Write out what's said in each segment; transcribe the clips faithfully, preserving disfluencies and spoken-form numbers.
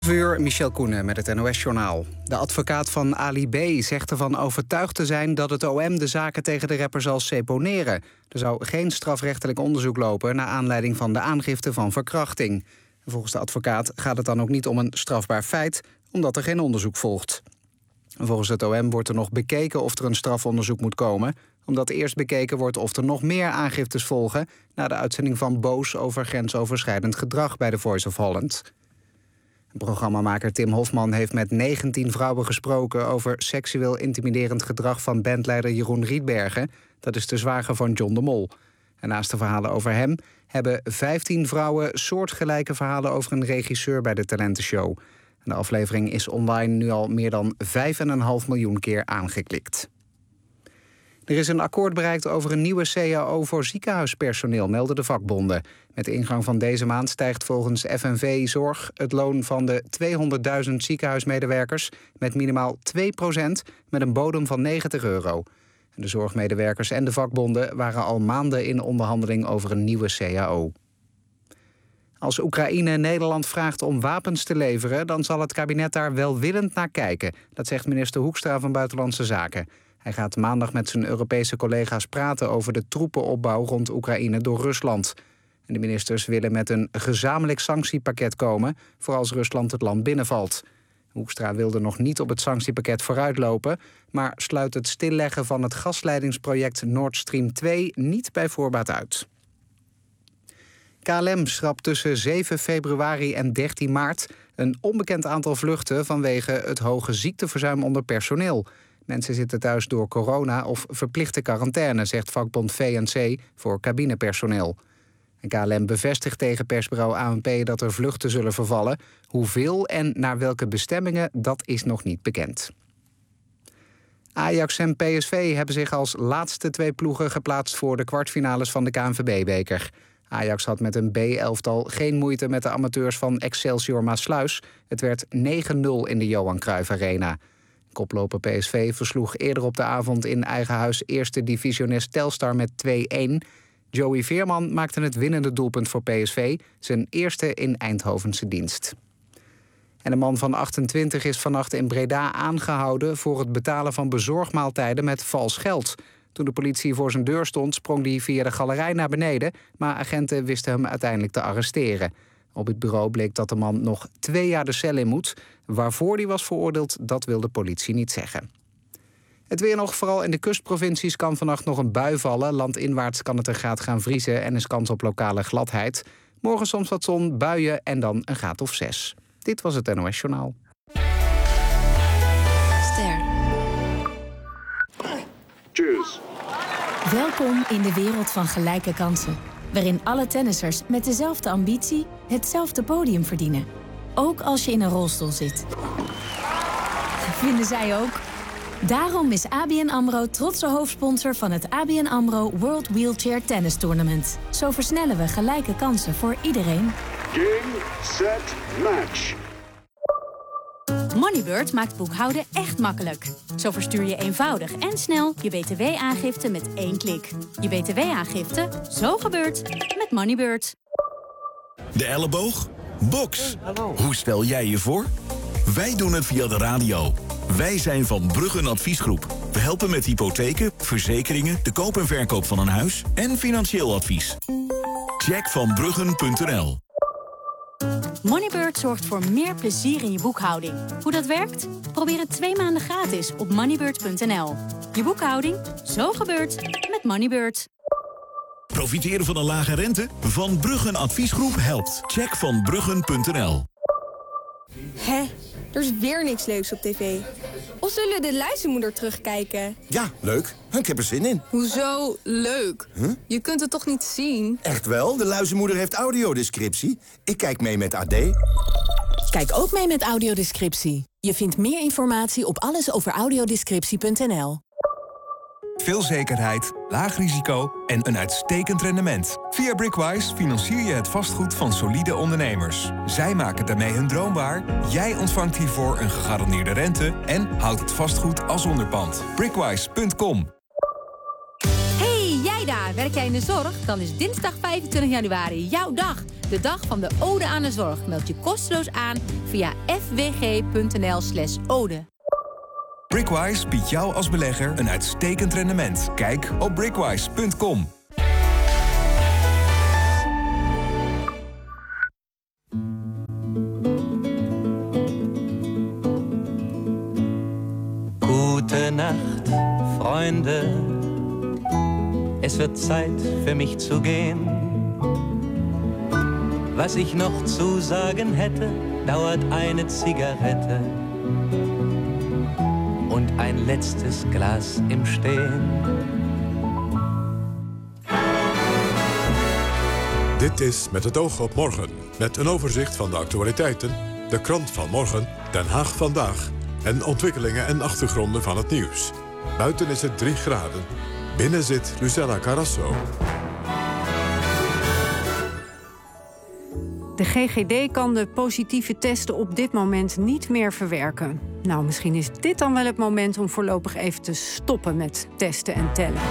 Uur, Michel Koenen met het N O S-journaal. De advocaat van Ali B. zegt ervan overtuigd te zijn dat het O M de zaken tegen de rapper zal seponeren. Er zou geen strafrechtelijk onderzoek lopen naar aanleiding van de aangifte van verkrachting. Volgens de advocaat gaat het dan ook niet om een strafbaar feit, omdat er geen onderzoek volgt. Volgens het O M wordt er nog bekeken of er een strafonderzoek moet komen, omdat eerst bekeken wordt of er nog meer aangiftes volgen na de uitzending van Boos over grensoverschrijdend gedrag bij The Voice of Holland. Programmamaker Tim Hofman heeft met negentien vrouwen gesproken over seksueel intimiderend gedrag van bandleider Jeroen Rietbergen. Dat is de zwager van John de Mol. En naast de verhalen over hem hebben vijftien vrouwen soortgelijke verhalen over een regisseur bij de talentenshow. De aflevering is online nu al meer dan vijf komma vijf miljoen keer aangeklikt. Er is een akkoord bereikt over een nieuwe C A O voor ziekenhuispersoneel, melden de vakbonden. Met de ingang van deze maand stijgt volgens F N V Zorg het loon van de tweehonderdduizend ziekenhuismedewerkers met minimaal twee procent met een bodem van negentig euro. De zorgmedewerkers en de vakbonden waren al maanden in onderhandeling over een nieuwe C A O. Als Oekraïne Nederland vraagt om wapens te leveren, dan zal het kabinet daar welwillend naar kijken. Dat zegt minister Hoekstra van Buitenlandse Zaken. Hij gaat maandag met zijn Europese collega's praten over de troepenopbouw rond Oekraïne door Rusland. En de ministers willen met een gezamenlijk sanctiepakket komen voor als Rusland het land binnenvalt. Hoekstra wilde nog niet op het sanctiepakket vooruitlopen, maar sluit het stilleggen van het gasleidingsproject Nord Stream twee niet bij voorbaat uit. K L M schrapt tussen zeven februari en dertien maart een onbekend aantal vluchten vanwege het hoge ziekteverzuim onder personeel. Mensen zitten thuis door corona of verplichte quarantaine, zegt vakbond V N C voor cabinepersoneel. En K L M bevestigt tegen persbureau A N P dat er vluchten zullen vervallen. Hoeveel en naar welke bestemmingen, dat is nog niet bekend. Ajax en P S V hebben zich als laatste twee ploegen geplaatst voor de kwartfinales van de K N V B-beker. Ajax had met een B-elftal geen moeite met de amateurs van Excelsior Maasluis. Het werd negen nul in de Johan Cruijff Arena. Koploper P S V versloeg eerder op de avond in eigen huis eerste divisionist Telstar met twee een. Joey Veerman maakte het winnende doelpunt voor P S V, zijn eerste in Eindhovense dienst. En een man van achtentwintig is vannacht in Breda aangehouden voor het betalen van bezorgmaaltijden met vals geld. Toen de politie voor zijn deur stond, sprong hij via de galerij naar beneden, maar agenten wisten hem uiteindelijk te arresteren. Op het bureau bleek dat de man nog twee jaar de cel in moet. Waarvoor hij was veroordeeld, dat wil de politie niet zeggen. Het weer nog, vooral in de kustprovincies kan vannacht nog een bui vallen. Landinwaarts kan het een graad gaan vriezen en is kans op lokale gladheid. Morgen soms wat zon, buien en dan een graad of zes. Dit was het N O S-journaal. Ster. Cheers. Welkom in de wereld van gelijke kansen. Waarin alle tennissers met dezelfde ambitie hetzelfde podium verdienen. Ook als je in een rolstoel zit. Vinden zij ook? Daarom is A B N AMRO trotse hoofdsponsor van het A B N AMRO World Wheelchair Tennis Tournament. Zo versnellen we gelijke kansen voor iedereen. Game, set, match. Moneybird maakt boekhouden echt makkelijk. Zo verstuur je eenvoudig en snel je B T W-aangifte met één klik. Je B T W-aangifte, zo gebeurt, met Moneybird. De elleboog? Box. Hoe stel jij je voor? Wij doen het via de radio. Wij zijn van Bruggen Adviesgroep. We helpen met hypotheken, verzekeringen, de koop en verkoop van een huis en financieel advies. Check van bruggen punt n l. Moneybird zorgt voor meer plezier in je boekhouding. Hoe dat werkt? Probeer het twee maanden gratis op moneybird punt n l. Je boekhouding, zo gebeurt, met Moneybird. Profiteren van een lage rente? Van Bruggen Adviesgroep helpt. Check van bruggen punt n l. Hé, er is weer niks leuks op tv. Of zullen we de luizenmoeder terugkijken? Ja, leuk. Ik heb er zin in. Hoezo leuk? Huh? Je kunt het toch niet zien? Echt wel, de luizenmoeder heeft audiodescriptie. Ik kijk mee met A D. Kijk ook mee met audiodescriptie. Je vindt meer informatie op allesoveraudiodescriptie punt n l. Veel zekerheid, laag risico en een uitstekend rendement. Via Brickwise financier je het vastgoed van solide ondernemers. Zij maken daarmee hun droom waar. Jij ontvangt hiervoor een gegarandeerde rente en houdt het vastgoed als onderpand. Brickwise punt com. Hey, jij daar! Maar werk jij in de zorg? Dan is dinsdag vijfentwintig januari jouw dag. De dag van de ode aan de zorg. Meld je kosteloos aan via f w g punt n l slash ode. Brickwise biedt jou als belegger een uitstekend rendement. Kijk op brickwise punt com. Gute Nacht, Freunde. Es wird Zeit für mich zu gehen. Was ich noch zu sagen hätte, dauert eine Zigarette und ein letztes Glas im Stehen. Dit is Met het oog op morgen. Met een overzicht van de actualiteiten, de krant van morgen, Den Haag vandaag en ontwikkelingen en achtergronden van het nieuws. Buiten is het drie graden. Binnen zit Lucella Carrasso. De G G D kan de positieve testen op dit moment niet meer verwerken. Nou, misschien is dit dan wel het moment om voorlopig even te stoppen met testen en tellen.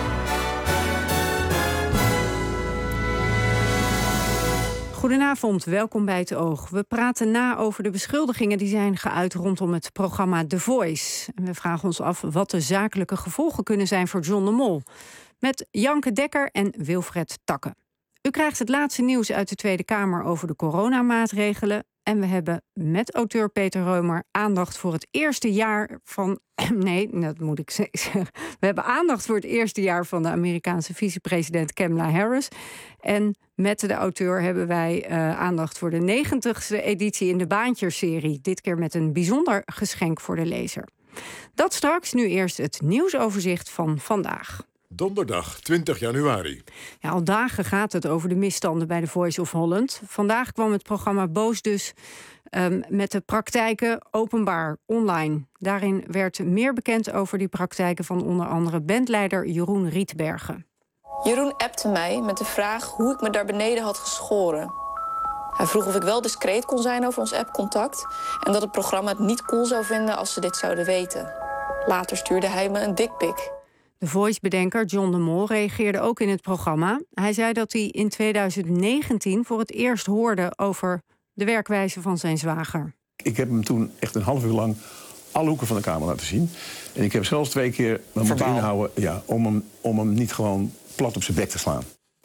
Goedenavond, welkom bij Het Oog. We praten na over de beschuldigingen die zijn geuit rondom het programma The Voice. En we vragen ons af wat de zakelijke gevolgen kunnen zijn voor John de Mol. Met Janke Dekker en Wilfred Takke. U krijgt het laatste nieuws uit de Tweede Kamer over de coronamaatregelen. En we hebben met auteur Peter Reumer aandacht voor het eerste jaar van... Nee, dat moet ik zeggen. We hebben aandacht voor het eerste jaar van de Amerikaanse vicepresident Kamala Harris. En met de auteur hebben wij uh, aandacht voor de negentigste editie in de Baantjes-serie. Dit keer met een bijzonder geschenk voor de lezer. Dat straks, nu eerst het nieuwsoverzicht van vandaag. Donderdag twintig januari. Ja, al dagen gaat het over de misstanden bij The Voice of Holland. Vandaag kwam het programma Boos dus um, met de praktijken openbaar online. Daarin werd meer bekend over die praktijken van onder andere bandleider Jeroen Rietbergen. Jeroen appte mij met de vraag hoe ik me daar beneden had geschoren. Hij vroeg of ik wel discreet kon zijn over ons appcontact en dat het programma het niet cool zou vinden als ze dit zouden weten. Later stuurde hij me een dikpik. De Voice-bedenker John de Mol reageerde ook in het programma. Hij zei dat hij in twintig negentien voor het eerst hoorde over de werkwijze van zijn zwager. Ik heb hem toen echt een half uur lang alle hoeken van de Kamer laten zien. En ik heb zelfs twee keer me moeten inhouden ja, om, hem, om hem niet gewoon plat op zijn bek te slaan.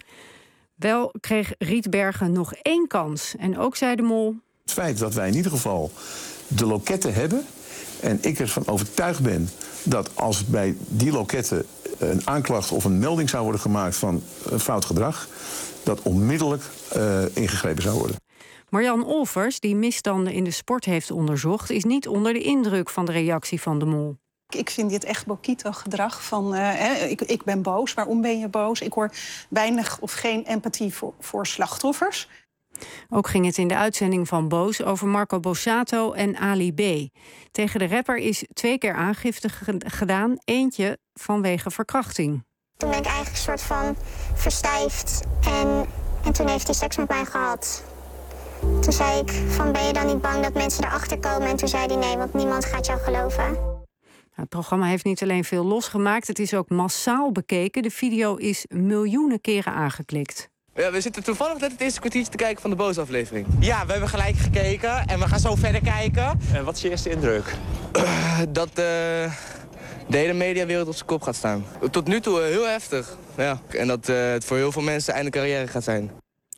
Wel kreeg Rietbergen nog één kans. En ook zei de Mol... Het feit dat wij in ieder geval de loketten hebben en ik ervan overtuigd ben dat als bij die loketten een aanklacht of een melding zou worden gemaakt van fout gedrag, dat onmiddellijk uh, ingegrepen zou worden. Marjan Olvers, die misstanden in de sport heeft onderzocht, is niet onder de indruk van de reactie van de Mol. Ik vind dit echt Bokito-gedrag van uh, hè, ik, ik ben boos, waarom ben je boos? Ik hoor weinig of geen empathie voor, voor slachtoffers. Ook ging het in de uitzending van Boos over Marco Borsato en Ali B. Tegen de rapper is twee keer aangifte g- gedaan, eentje vanwege verkrachting. Toen ben ik eigenlijk een soort van verstijfd en, en toen heeft hij seks met mij gehad. Toen zei ik van ben je dan niet bang dat mensen erachter komen? En toen zei hij nee, want niemand gaat jou geloven. Het programma heeft niet alleen veel losgemaakt, het is ook massaal bekeken. De video is miljoenen keren aangeklikt. Ja, we zitten toevallig net het eerste kwartiertje te kijken van de Boos-aflevering. Ja, we hebben gelijk gekeken en we gaan zo verder kijken. En wat is je eerste indruk? Uh, dat uh, de hele mediawereld op zijn kop gaat staan. Tot nu toe uh, heel heftig. Ja. En dat uh, het voor heel veel mensen einde carrière gaat zijn.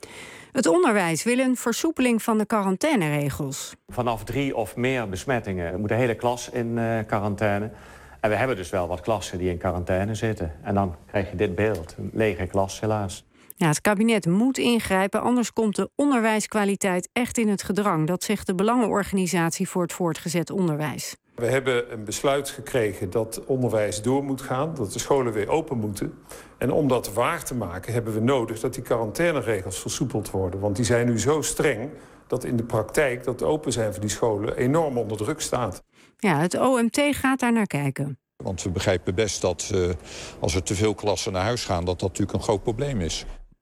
Het onderwijs wil een versoepeling van de quarantaineregels. Vanaf drie of meer besmettingen moet de hele klas in uh, quarantaine. En we hebben dus wel wat klassen die in quarantaine zitten. En dan krijg je dit beeld, een lege klas helaas. Ja, het kabinet moet ingrijpen, anders komt de onderwijskwaliteit echt in het gedrang. Dat zegt de Belangenorganisatie voor het Voortgezet Onderwijs. We hebben een besluit gekregen dat onderwijs door moet gaan, dat de scholen weer open moeten. En om dat waar te maken hebben we nodig dat die quarantaineregels versoepeld worden. Want die zijn nu zo streng dat in de praktijk dat open zijn van die scholen enorm onder druk staat. Ja, het O M T gaat daar naar kijken. Want we begrijpen best dat uh, als er te veel klassen naar huis gaan, dat dat natuurlijk een groot probleem is.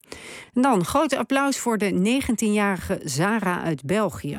En dan groot applaus voor de negentienjarige Zara uit België.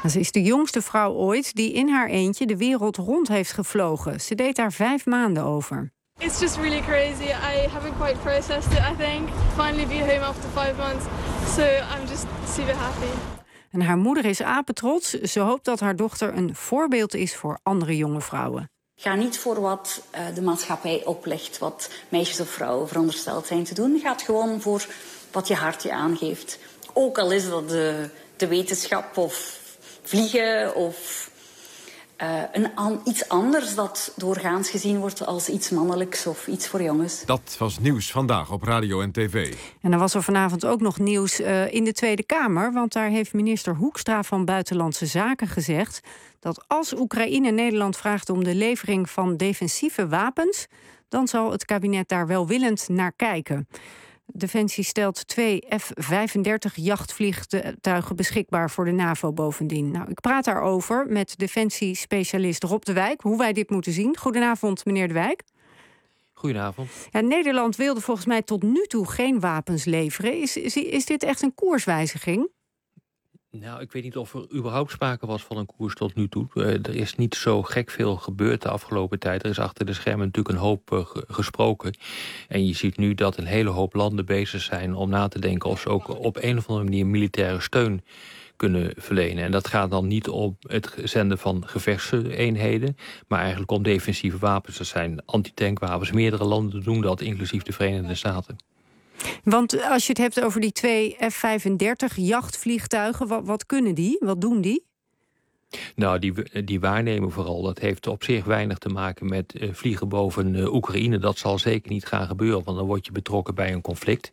Ze is de jongste vrouw ooit die in haar eentje de wereld rond heeft gevlogen. Ze deed daar vijf maanden over. It's just really crazy. I haven't quite processed it, I think. Finally be home after five months. So I'm just super happy. En haar moeder is apetrots. Ze hoopt dat haar dochter een voorbeeld is voor andere jonge vrouwen. Ga niet voor wat uh, de maatschappij oplegt, wat meisjes of vrouwen verondersteld zijn te doen. Ga gewoon voor wat je hart je aangeeft. Ook al is dat de, de wetenschap of vliegen of uh, een an, iets anders dat doorgaans gezien wordt als iets mannelijks of iets voor jongens. Dat was Nieuws Vandaag op radio en tv. En dan was er vanavond ook nog nieuws uh, in de Tweede Kamer, want daar heeft minister Hoekstra van Buitenlandse Zaken gezegd dat als Oekraïne Nederland vraagt om de levering van defensieve wapens, dan zal het kabinet daar welwillend naar kijken. Defensie stelt twee F vijfendertig jachtvliegtuigen beschikbaar voor de NAVO bovendien. Nou, ik praat daarover met defensiespecialist Rob de Wijk, hoe wij dit moeten zien. Goedenavond, meneer de Wijk. Goedenavond. Ja, Nederland wilde volgens mij tot nu toe geen wapens leveren. Is, is, is dit echt een koerswijziging? Nou, ik weet niet of er überhaupt sprake was van een koers tot nu toe. Uh, er is niet zo gek veel gebeurd de afgelopen tijd. Er is achter de schermen natuurlijk een hoop uh, gesproken. En je ziet nu dat een hele hoop landen bezig zijn om na te denken of ze ook op een of andere manier militaire steun kunnen verlenen. En dat gaat dan niet om het zenden van gevechtseenheden, maar eigenlijk om defensieve wapens. Dat zijn antitankwapens. Meerdere landen doen dat, inclusief de Verenigde Staten. Want als je het hebt over die twee F vijfendertig jachtvliegtuigen, wat, wat kunnen die? Wat doen die? Nou, die, die waarnemen vooral. Dat heeft op zich weinig te maken met uh, vliegen boven uh, Oekraïne. Dat zal zeker niet gaan gebeuren, want dan word je betrokken bij een conflict.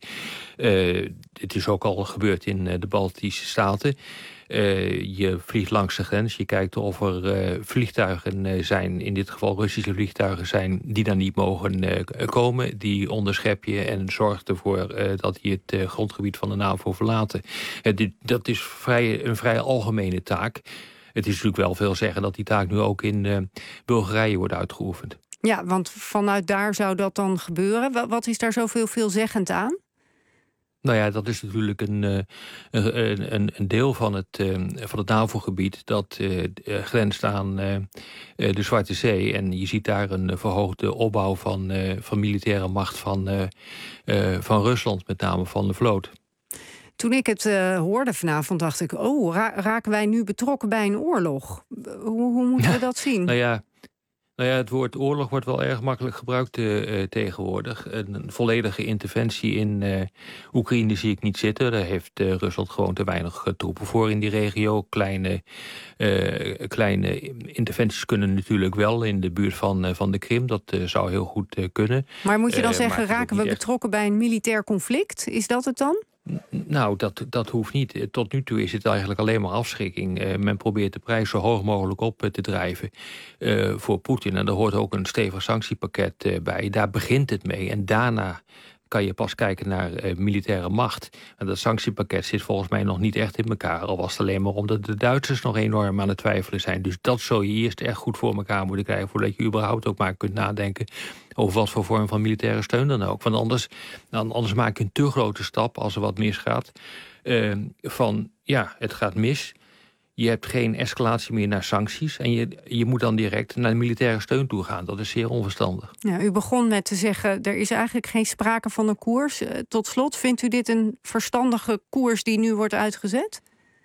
Uh, het is ook al gebeurd in uh, de Baltische Staten. Uh, je vliegt langs de grens, je kijkt of er uh, vliegtuigen uh, zijn, in dit geval Russische vliegtuigen zijn, die daar niet mogen uh, komen. Die onderschep je en zorgt ervoor uh, dat die het uh, grondgebied van de NAVO verlaten. Uh, dit, dat is vrij, een vrij algemene taak. Het is natuurlijk wel veel zeggen dat die taak nu ook in uh, Bulgarije wordt uitgeoefend. Ja, want vanuit daar zou dat dan gebeuren. Wat is daar zoveel veelzeggend aan? Nou ja, dat is natuurlijk een, uh, een, een, een deel van het, uh, van het NAVO-gebied dat uh, grenst aan uh, de Zwarte Zee. En je ziet daar een verhoogde opbouw van, uh, van militaire macht van, uh, uh, van Rusland, met name van de vloot. Toen ik het uh, hoorde vanavond, dacht ik, oh, ra- raken wij nu betrokken bij een oorlog? Hoe, hoe moeten we dat zien? Nou ja, nou ja, het woord oorlog wordt wel erg makkelijk gebruikt uh, tegenwoordig. Een, een volledige interventie in uh, Oekraïne zie ik niet zitten. Daar heeft uh, Rusland gewoon te weinig uh, troepen voor in die regio. Kleine, uh, kleine interventies kunnen natuurlijk wel in de buurt van, uh, van de Krim. Dat uh, zou heel goed uh, kunnen. Maar moet je dan uh, zeggen, raken we echt betrokken bij een militair conflict? Is dat het dan? Nou, dat, dat hoeft niet. Tot nu toe is het eigenlijk alleen maar afschrikking. Uh, men probeert de prijs zo hoog mogelijk op uh, te drijven uh, voor Poetin. En daar hoort ook een stevig sanctiepakket uh, bij. Daar begint het mee. En daarna kan je pas kijken naar uh, militaire macht. En dat sanctiepakket zit volgens mij nog niet echt in elkaar. Al was het alleen maar omdat de Duitsers nog enorm aan het twijfelen zijn. Dus dat zul je eerst echt goed voor elkaar moeten krijgen, voordat je überhaupt ook maar kunt nadenken over wat voor vorm van militaire steun dan ook. Want anders, dan, anders maak je een te grote stap als er wat misgaat. Uh, van, ja, het gaat mis. Je hebt geen escalatie meer naar sancties. En je, je moet dan direct naar militaire steun toe gaan. Dat is zeer onverstandig. Ja, u begon met te zeggen, er is eigenlijk geen sprake van een koers. Uh, tot slot, vindt u dit een verstandige koers die nu wordt uitgezet?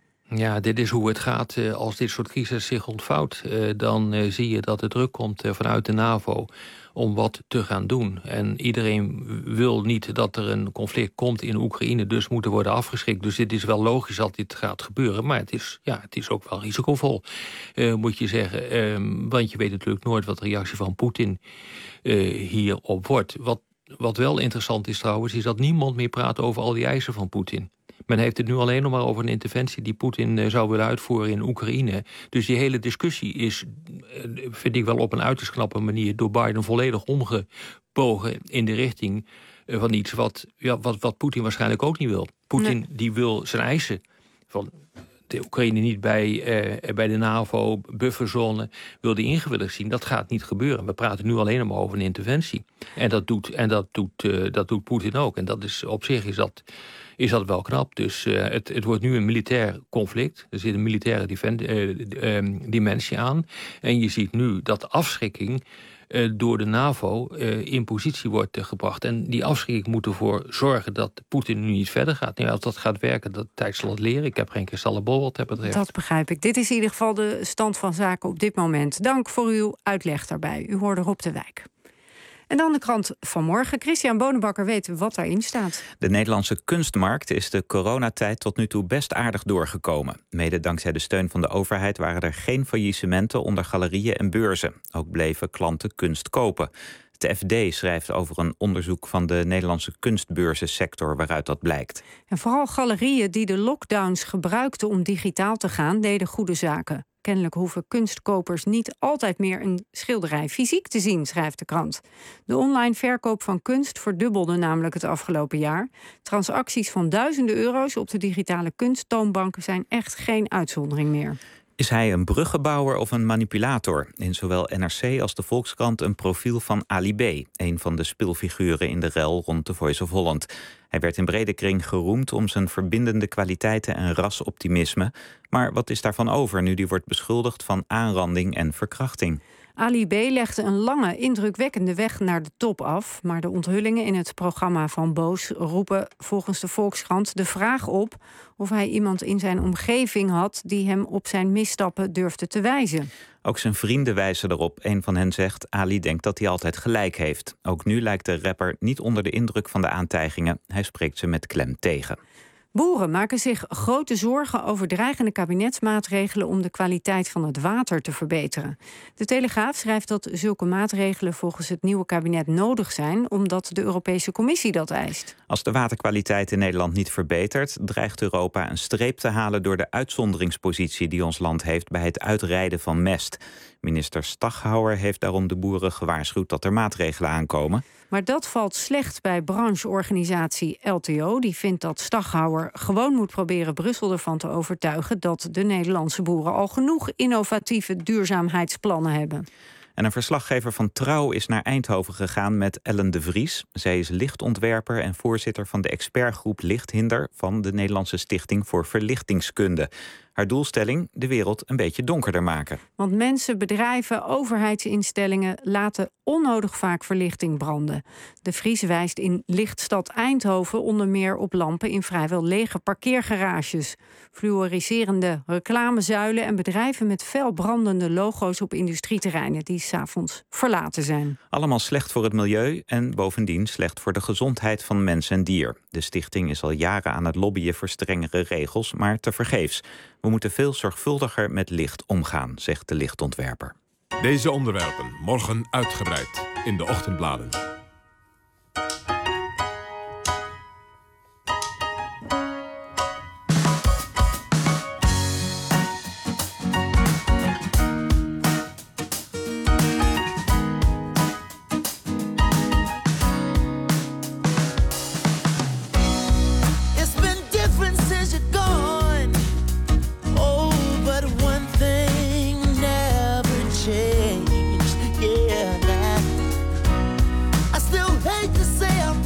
Ja, dit is hoe het gaat uh, als dit soort crisis zich ontvouwt. Uh, dan uh, zie je dat er druk komt uh, vanuit de NAVO om wat te gaan doen. En iedereen wil niet dat er een conflict komt in Oekraïne, dus moet er worden afgeschrikt. Dus dit is wel logisch dat dit gaat gebeuren, maar het is, ja, het is ook wel risicovol, uh, moet je zeggen. Uh, want je weet natuurlijk nooit wat de reactie van Poetin uh, hierop wordt. Wat, wat wel interessant is trouwens, is dat niemand meer praat over al die eisen van Poetin. Men heeft het nu alleen nog maar over een interventie die Poetin zou willen uitvoeren in Oekraïne. Dus die hele discussie is, vind ik wel op een uiterst knappe manier, door Biden volledig omgebogen in de richting van iets wat, ja, wat, wat Poetin waarschijnlijk ook niet wil. Poetin nee. die wil zijn eisen van de Oekraïne niet bij, uh, bij de NAVO, bufferzone, wil die ingewilligd zien. Dat gaat niet gebeuren. We praten nu alleen maar over een interventie. En dat doet, en dat doet, uh, dat doet Poetin ook. En dat is, op zich is dat, is dat wel knap. Dus uh, het, het wordt nu een militair conflict. Er zit een militaire diven, uh, uh, dimensie aan. En je ziet nu dat afschrikking Uh, door de NAVO uh, in positie wordt uh, gebracht. En die afschrikking moet ervoor zorgen dat Poetin nu niet verder gaat. Nou, als dat gaat werken, dat tijd zal het leren. Ik heb geen kristallenbol wat dat betreft. Dat begrijp ik. Dit is in ieder geval de stand van zaken op dit moment. Dank voor uw uitleg daarbij. U hoorde Rob de Wijk. En dan de krant van morgen. Christian Bonenbakker weet wat daarin staat. De Nederlandse kunstmarkt is de coronatijd tot nu toe best aardig doorgekomen. Mede dankzij de steun van de overheid waren er geen faillissementen onder galerieën en beurzen. Ook bleven klanten kunst kopen. Het F D schrijft over een onderzoek van de Nederlandse kunstbeurzensector waaruit dat blijkt. En vooral galerieën die de lockdowns gebruikten om digitaal te gaan, deden goede zaken. Kennelijk hoeven kunstkopers niet altijd meer een schilderij fysiek te zien, schrijft de krant. De online verkoop van kunst verdubbelde namelijk het afgelopen jaar. Transacties van duizenden euro's op de digitale kunsttoonbanken zijn echt geen uitzondering meer. Is hij een bruggenbouwer of een manipulator? In zowel N R C als de Volkskrant een profiel van Ali B., een van de speelfiguren in de rel rond The Voice of Holland. Hij werd in brede kring geroemd om zijn verbindende kwaliteiten en rasoptimisme. Maar wat is daarvan over nu die wordt beschuldigd van aanranding en verkrachting? Ali B. legde een lange, indrukwekkende weg naar de top af. Maar de onthullingen in het programma van Boos roepen volgens de Volkskrant de vraag op of hij iemand in zijn omgeving had die hem op zijn misstappen durfde te wijzen. Ook zijn vrienden wijzen erop. Een van hen zegt, Ali denkt dat hij altijd gelijk heeft. Ook nu lijkt de rapper niet onder de indruk van de aantijgingen. Hij spreekt ze met klem tegen. Boeren maken zich grote zorgen over dreigende kabinetsmaatregelen om de kwaliteit van het water te verbeteren. De Telegraaf schrijft dat zulke maatregelen volgens het nieuwe kabinet nodig zijn omdat de Europese Commissie dat eist. Als de waterkwaliteit in Nederland niet verbetert, dreigt Europa een streep te halen door de uitzonderingspositie die ons land heeft bij het uitrijden van mest. Minister Staghouwer heeft daarom de boeren gewaarschuwd dat er maatregelen aankomen. Maar dat valt slecht bij brancheorganisatie L T O. Die vindt dat Staghouwer gewoon moet proberen Brussel ervan te overtuigen dat de Nederlandse boeren al genoeg innovatieve duurzaamheidsplannen hebben. En een verslaggever van Trouw is naar Eindhoven gegaan met Ellen de Vries. Zij is lichtontwerper en voorzitter van de expertgroep Lichthinder van de Nederlandse Stichting voor Verlichtingskunde. Haar doelstelling, de wereld een beetje donkerder maken. Want mensen, bedrijven, overheidsinstellingen laten onnodig vaak verlichting branden. De Vries wijst in Lichtstad Eindhoven onder meer op lampen in vrijwel lege parkeergarages, fluoriserende reclamezuilen en bedrijven met fel brandende logo's op industrieterreinen die 's avonds verlaten zijn. Allemaal slecht voor het milieu en bovendien slecht voor de gezondheid van mens en dier. De stichting is al jaren aan het lobbyen voor strengere regels, maar tevergeefs. We moeten veel zorgvuldiger met licht omgaan, zegt de lichtontwerper. Deze onderwerpen morgen uitgebreid in de ochtendbladen. Say I'm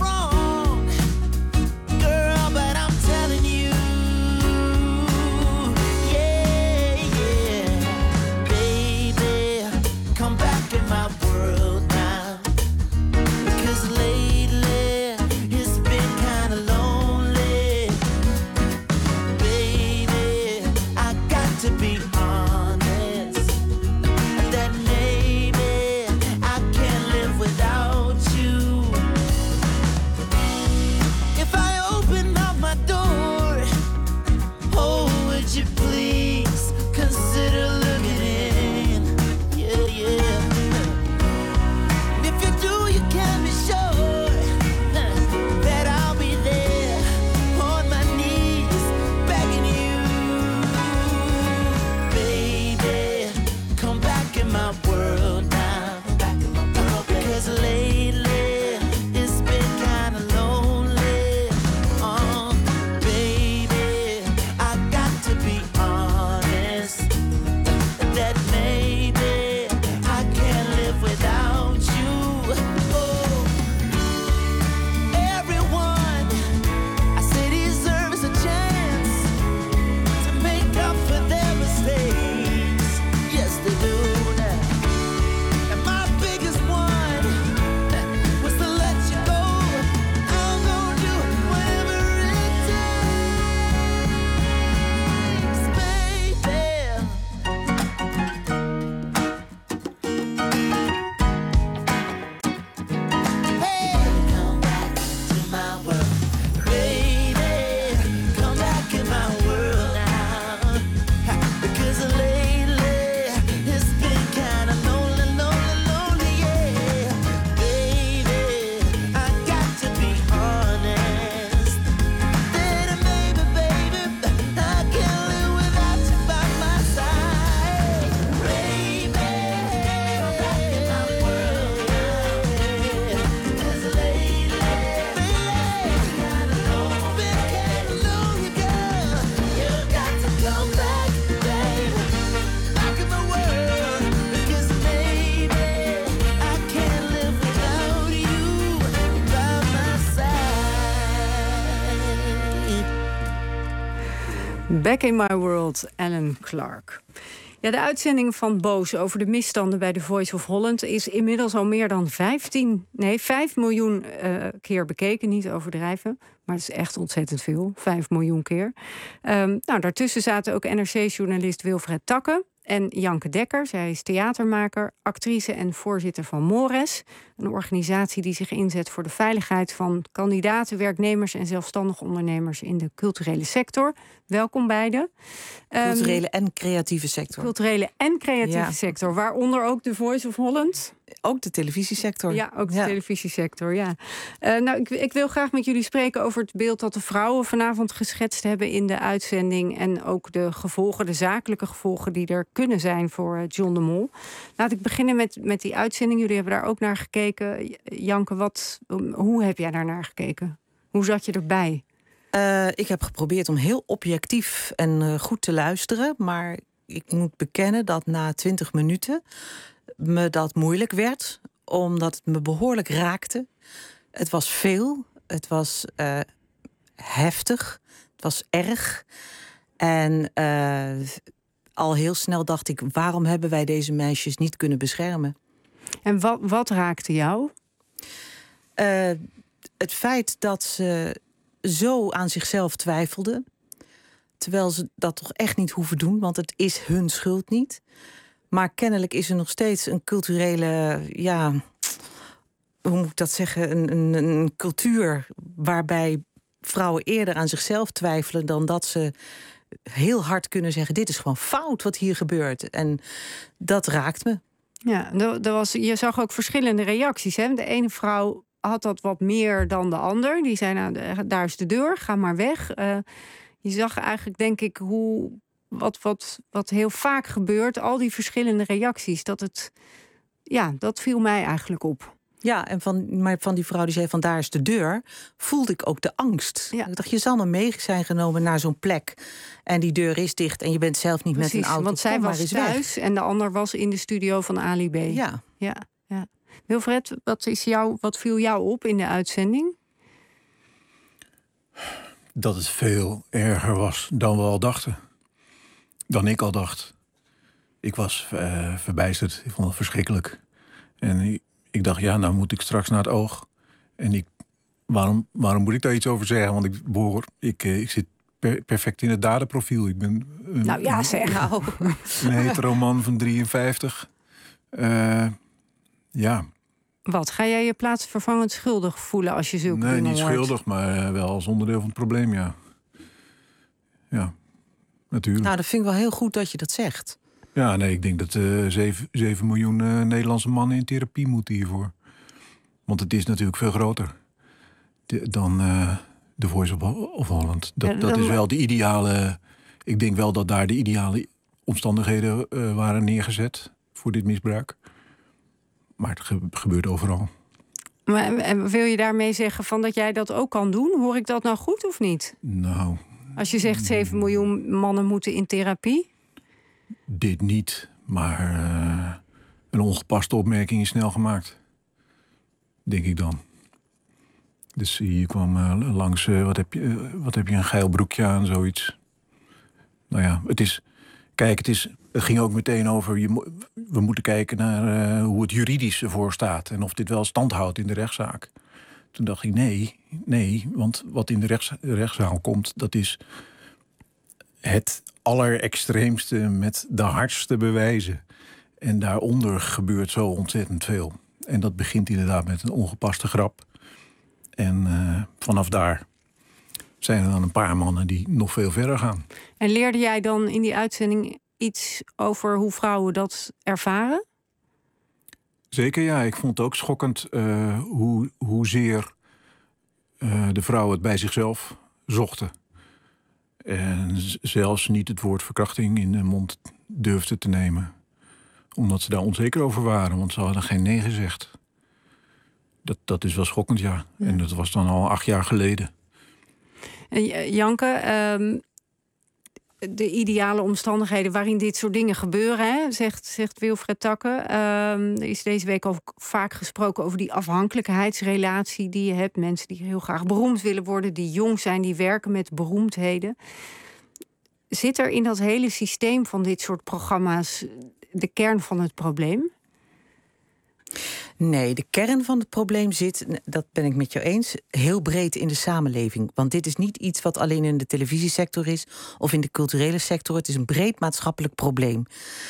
Back in My World, Alan Clark. Ja, de uitzending van Boos over de misstanden bij The Voice of Holland is inmiddels al meer dan vijftien, nee, vijf miljoen uh, keer bekeken. Niet overdrijven, maar het is echt ontzettend veel. vijf miljoen keer. Um, nou, daartussen zaten ook N R C-journalist Wilfred Takke en Janke Dekker. Zij is theatermaker, actrice en voorzitter van Mores. Een organisatie die zich inzet voor de veiligheid van kandidaten, werknemers en zelfstandige ondernemers in de culturele sector. Welkom beiden. Culturele um, en creatieve sector. Culturele en creatieve ja. sector, waaronder ook The Voice of Holland. Ook de televisiesector. Ja, ook de ja. televisiesector, ja. Uh, nou, ik, ik wil graag met jullie spreken over het beeld dat de vrouwen vanavond geschetst hebben in de uitzending. En ook de gevolgen, de zakelijke gevolgen die er kunnen zijn voor uh, John de Mol. Laat ik beginnen met, met die uitzending. Jullie hebben daar ook naar gekeken. Janke, wat, hoe heb jij daar naar gekeken? Hoe zat je erbij? Uh, ik heb geprobeerd om heel objectief en uh, goed te luisteren. Maar ik moet bekennen dat na twintig minuten me dat moeilijk werd, omdat het me behoorlijk raakte. Het was veel, het was uh, heftig, het was erg. En uh, al heel snel dacht ik, waarom hebben wij deze meisjes niet kunnen beschermen? En wat, wat raakte jou? Uh, het feit dat ze zo aan zichzelf twijfelden, terwijl ze dat toch echt niet hoeven doen, want het is hun schuld niet. Maar kennelijk is er nog steeds een culturele, ja, hoe moet ik dat zeggen, een, een, een cultuur waarbij vrouwen eerder aan zichzelf twijfelen dan dat ze heel hard kunnen zeggen, dit is gewoon fout wat hier gebeurt. En dat raakt me. Ja, er was, je zag ook verschillende reacties. Hè? De ene vrouw had dat wat meer dan de ander. Die zei, nou, daar is de deur, ga maar weg. Uh, je zag eigenlijk, denk ik, hoe wat, wat, wat heel vaak gebeurt, al die verschillende reacties. Dat het, ja, dat viel mij eigenlijk op. Ja, en van, maar van die vrouw die zei van daar is de deur, voelde ik ook de angst. Ja. Ik dacht, je zal maar mee zijn genomen naar zo'n plek en die deur is dicht en je bent zelf niet Precies, met een auto. Want zij was thuis weg. En de ander was in de studio van Ali B. Ja. Ja, ja. Wilfred, wat, is jou, wat viel jou op in de uitzending? Dat het veel erger was dan we al dachten. Dan ik al dacht. Ik was uh, verbijsterd. Ik vond het verschrikkelijk. En ik, ik dacht, ja, nou moet ik straks naar het oog. En ik, waarom, waarom moet ik daar iets over zeggen? Want ik behoor, ik, uh, ik zit per, perfect in het daderprofiel. Ik ben een, nou ja, zeg nou. Een hetero man van drieënvijftig. Uh, ja. Wat, ga jij je plaatsvervangend schuldig voelen als je zulke nee, dingen hoort? Nee, niet schuldig, maar uh, wel als onderdeel van het probleem, ja. Ja, natuurlijk. Nou, dat vind ik wel heel goed dat je dat zegt. Ja, nee, ik denk dat uh, zeven miljoen uh, Nederlandse mannen in therapie moeten hiervoor. Want het is natuurlijk veel groter de, dan uh, The Voice of, of Holland. Dat, dat is wel de ideale. Ik denk wel dat daar de ideale omstandigheden uh, waren neergezet voor dit misbruik. Maar het ge- gebeurt overal. Maar en wil je daarmee zeggen van dat jij dat ook kan doen? Hoor ik dat nou goed of niet? Nou. Als je zegt zeven miljoen mannen moeten in therapie? Dit niet, maar uh, een ongepaste opmerking is snel gemaakt. Denk ik dan. Dus hier kwam uh, langs, uh, wat, heb je, uh, wat heb je, een geil broekje aan, zoiets. Nou ja, het is. Kijk, het, is, het ging ook meteen over. Je, we moeten kijken naar uh, hoe het juridisch ervoor staat. En of dit wel stand houdt in de rechtszaak. Toen dacht ik, nee, nee. Want wat in de rechts, rechtszaal komt, dat is het allerextreemste met de hardste bewijzen. En daaronder gebeurt zo ontzettend veel. En dat begint inderdaad met een ongepaste grap. En uh, vanaf daar zijn er dan een paar mannen die nog veel verder gaan. En leerde jij dan in die uitzending iets over hoe vrouwen dat ervaren? Zeker, ja. Ik vond het ook schokkend uh, hoe, hoezeer uh, de vrouwen het bij zichzelf zochten. En z- zelfs niet het woord verkrachting in de mond durfden te nemen. Omdat ze daar onzeker over waren, want ze hadden geen nee gezegd. Dat, dat is wel schokkend, ja. ja. En dat was dan al acht jaar geleden. En Janke, um, de ideale omstandigheden waarin dit soort dingen gebeuren, hè, zegt, zegt Wilfred Takke. Um, er is deze week al vaak gesproken over die afhankelijkheidsrelatie die je hebt. Mensen die heel graag beroemd willen worden, die jong zijn, die werken met beroemdheden. Zit er in dat hele systeem van dit soort programma's de kern van het probleem? Nee, de kern van het probleem zit, dat ben ik met jou eens, heel breed in de samenleving. Want dit is niet iets wat alleen in de televisiesector is of in de culturele sector. Het is een breed maatschappelijk probleem.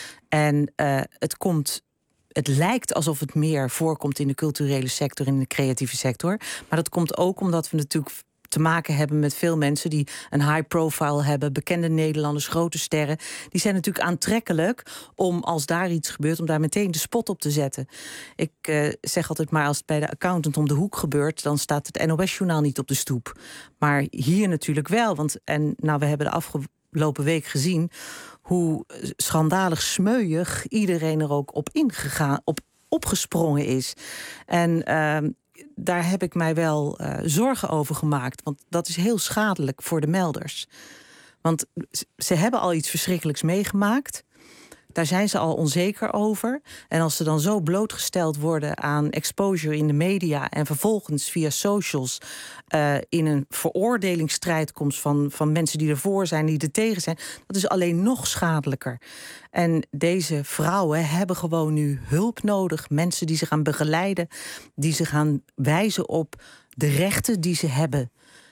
En uh, het komt... Het lijkt alsof het meer voorkomt in de culturele sector en in de creatieve sector. Maar dat komt ook omdat we natuurlijk te maken hebben met veel mensen die een high profile hebben, bekende Nederlanders, grote sterren. Die zijn natuurlijk aantrekkelijk om, als daar iets gebeurt, om daar meteen de spot op te zetten. Ik uh, zeg altijd maar, als het bij de accountant om de hoek gebeurt, dan staat het N O S-journaal niet op de stoep. Maar hier natuurlijk wel. Want en nou, we hebben de afgelopen week gezien hoe schandalig smeuig iedereen er ook op ingegaan, op opgesprongen is. En uh, daar heb ik mij wel uh, zorgen over gemaakt. Want dat is heel schadelijk voor de melders. Want ze hebben al iets verschrikkelijks meegemaakt. Daar zijn ze al onzeker over. En als ze dan zo blootgesteld worden aan exposure in de media en vervolgens via socials uh, in een veroordelingsstrijd komt van, van mensen die ervoor zijn, die er tegen zijn, dat is alleen nog schadelijker. En deze vrouwen hebben gewoon nu hulp nodig. Mensen die ze gaan begeleiden, die ze gaan wijzen op de rechten die ze hebben.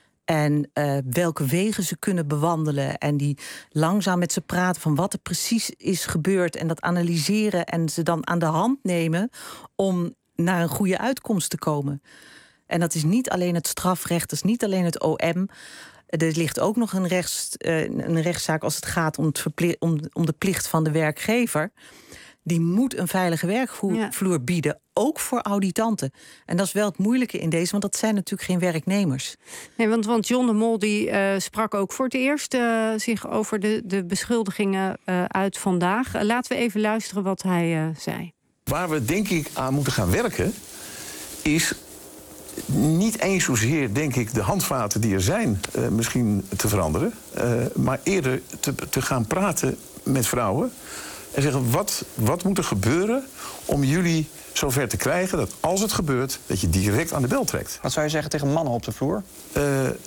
En uh, welke wegen ze kunnen bewandelen. En die langzaam met ze praten van wat er precies is gebeurd. En dat analyseren en ze dan aan de hand nemen om naar een goede uitkomst te komen. En dat is niet alleen het strafrecht, dat is niet alleen het O M. Er ligt ook nog een, rechts, uh, een rechtszaak als het gaat om, het verpli- om, om de plicht van de werkgever. Die moet een veilige werkvloer ja. bieden, ook voor auditanten. En dat is wel het moeilijke in deze, want dat zijn natuurlijk geen werknemers. Nee, want, want John de Mol die, uh, sprak ook voor het eerst uh, zich over de, de beschuldigingen uh, uit vandaag. Uh, laten we even luisteren wat hij uh, zei. Waar we denk ik aan moeten gaan werken is niet eens zozeer, denk ik, de handvaten die er zijn uh, misschien te veranderen. Uh, maar eerder te, te gaan praten met vrouwen. En zeggen, wat, wat moet er gebeuren om jullie zover te krijgen dat als het gebeurt, dat je direct aan de bel trekt? Wat zou je zeggen tegen mannen op de vloer? Uh, uh,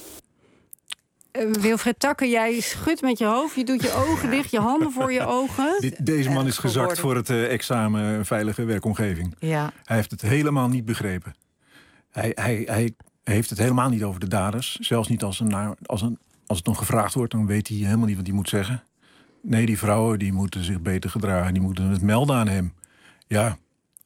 Wilfred Takke, jij schudt met je hoofd, je doet je ogen dicht, je handen voor je ogen. Dit, deze man is gezakt voor het uh, examen veilige werkomgeving. Ja. Hij heeft het helemaal niet begrepen. Hij, hij, hij heeft het helemaal niet over de daders. Zelfs niet als, een, als, een, als het nog gevraagd wordt, dan weet hij helemaal niet wat hij moet zeggen. Nee, die vrouwen die moeten zich beter gedragen. Die moeten het melden aan hem. Ja,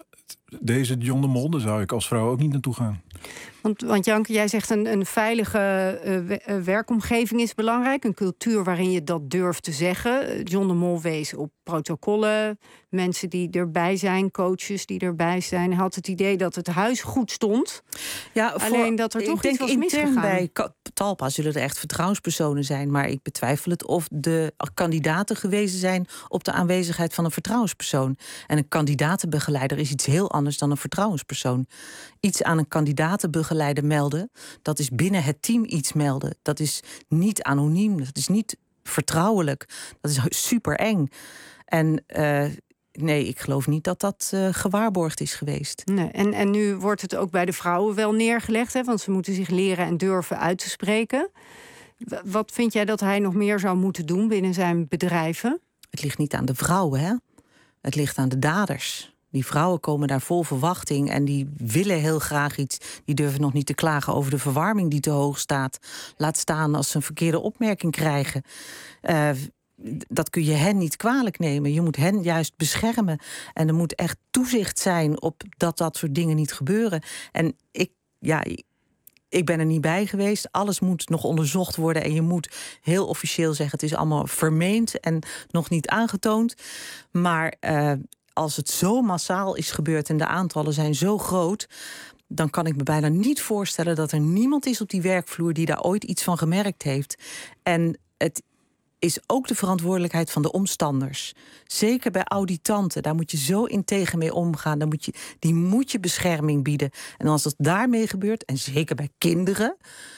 deze John de Mol, daar zou ik als vrouw ook niet naartoe gaan. Want, want Janke, jij zegt een, een veilige uh, werkomgeving is belangrijk. Een cultuur waarin je dat durft te zeggen. John de Mol wees op protocollen. Mensen die erbij zijn, coaches die erbij zijn. Hij had het idee dat het huis goed stond. Ja, voor, alleen dat er toch iets was misgegaan. Bij Talpa zullen er echt vertrouwenspersonen zijn. Maar ik betwijfel het of de kandidaten gewezen zijn op de aanwezigheid van een vertrouwenspersoon. En een kandidatenbegeleider is iets heel anders dan een vertrouwenspersoon. Iets aan een kandidatenbegeleider melden, dat is binnen het team iets melden. Dat is niet anoniem, dat is niet vertrouwelijk. Dat is super eng. En uh, nee, ik geloof niet dat dat uh, gewaarborgd is geweest. Nee, en, en nu wordt het ook bij de vrouwen wel neergelegd, hè, want ze moeten zich leren en durven uit te spreken. Wat vind jij dat hij nog meer zou moeten doen binnen zijn bedrijven? Het ligt niet aan de vrouwen, hè? Het ligt aan de daders. Die vrouwen komen daar vol verwachting en die willen heel graag iets. Die durven nog niet te klagen over de verwarming die te hoog staat. Laat staan als ze een verkeerde opmerking krijgen. Uh, dat kun je hen niet kwalijk nemen. Je moet hen juist beschermen. En er moet echt toezicht zijn op dat dat soort dingen niet gebeuren. En ik, ja, ik ben er niet bij geweest. Alles moet nog onderzocht worden. En je moet heel officieel zeggen, het is allemaal vermeend en nog niet aangetoond. Maar Uh, als het zo massaal is gebeurd en de aantallen zijn zo groot, dan kan ik me bijna niet voorstellen dat er niemand is op die werkvloer die daar ooit iets van gemerkt heeft. En het is ook de verantwoordelijkheid van de omstanders. Zeker bij auditanten, daar moet je zo integer mee omgaan. Dan moet je, die moet je bescherming bieden. En als dat daarmee gebeurt, en zeker bij kinderen,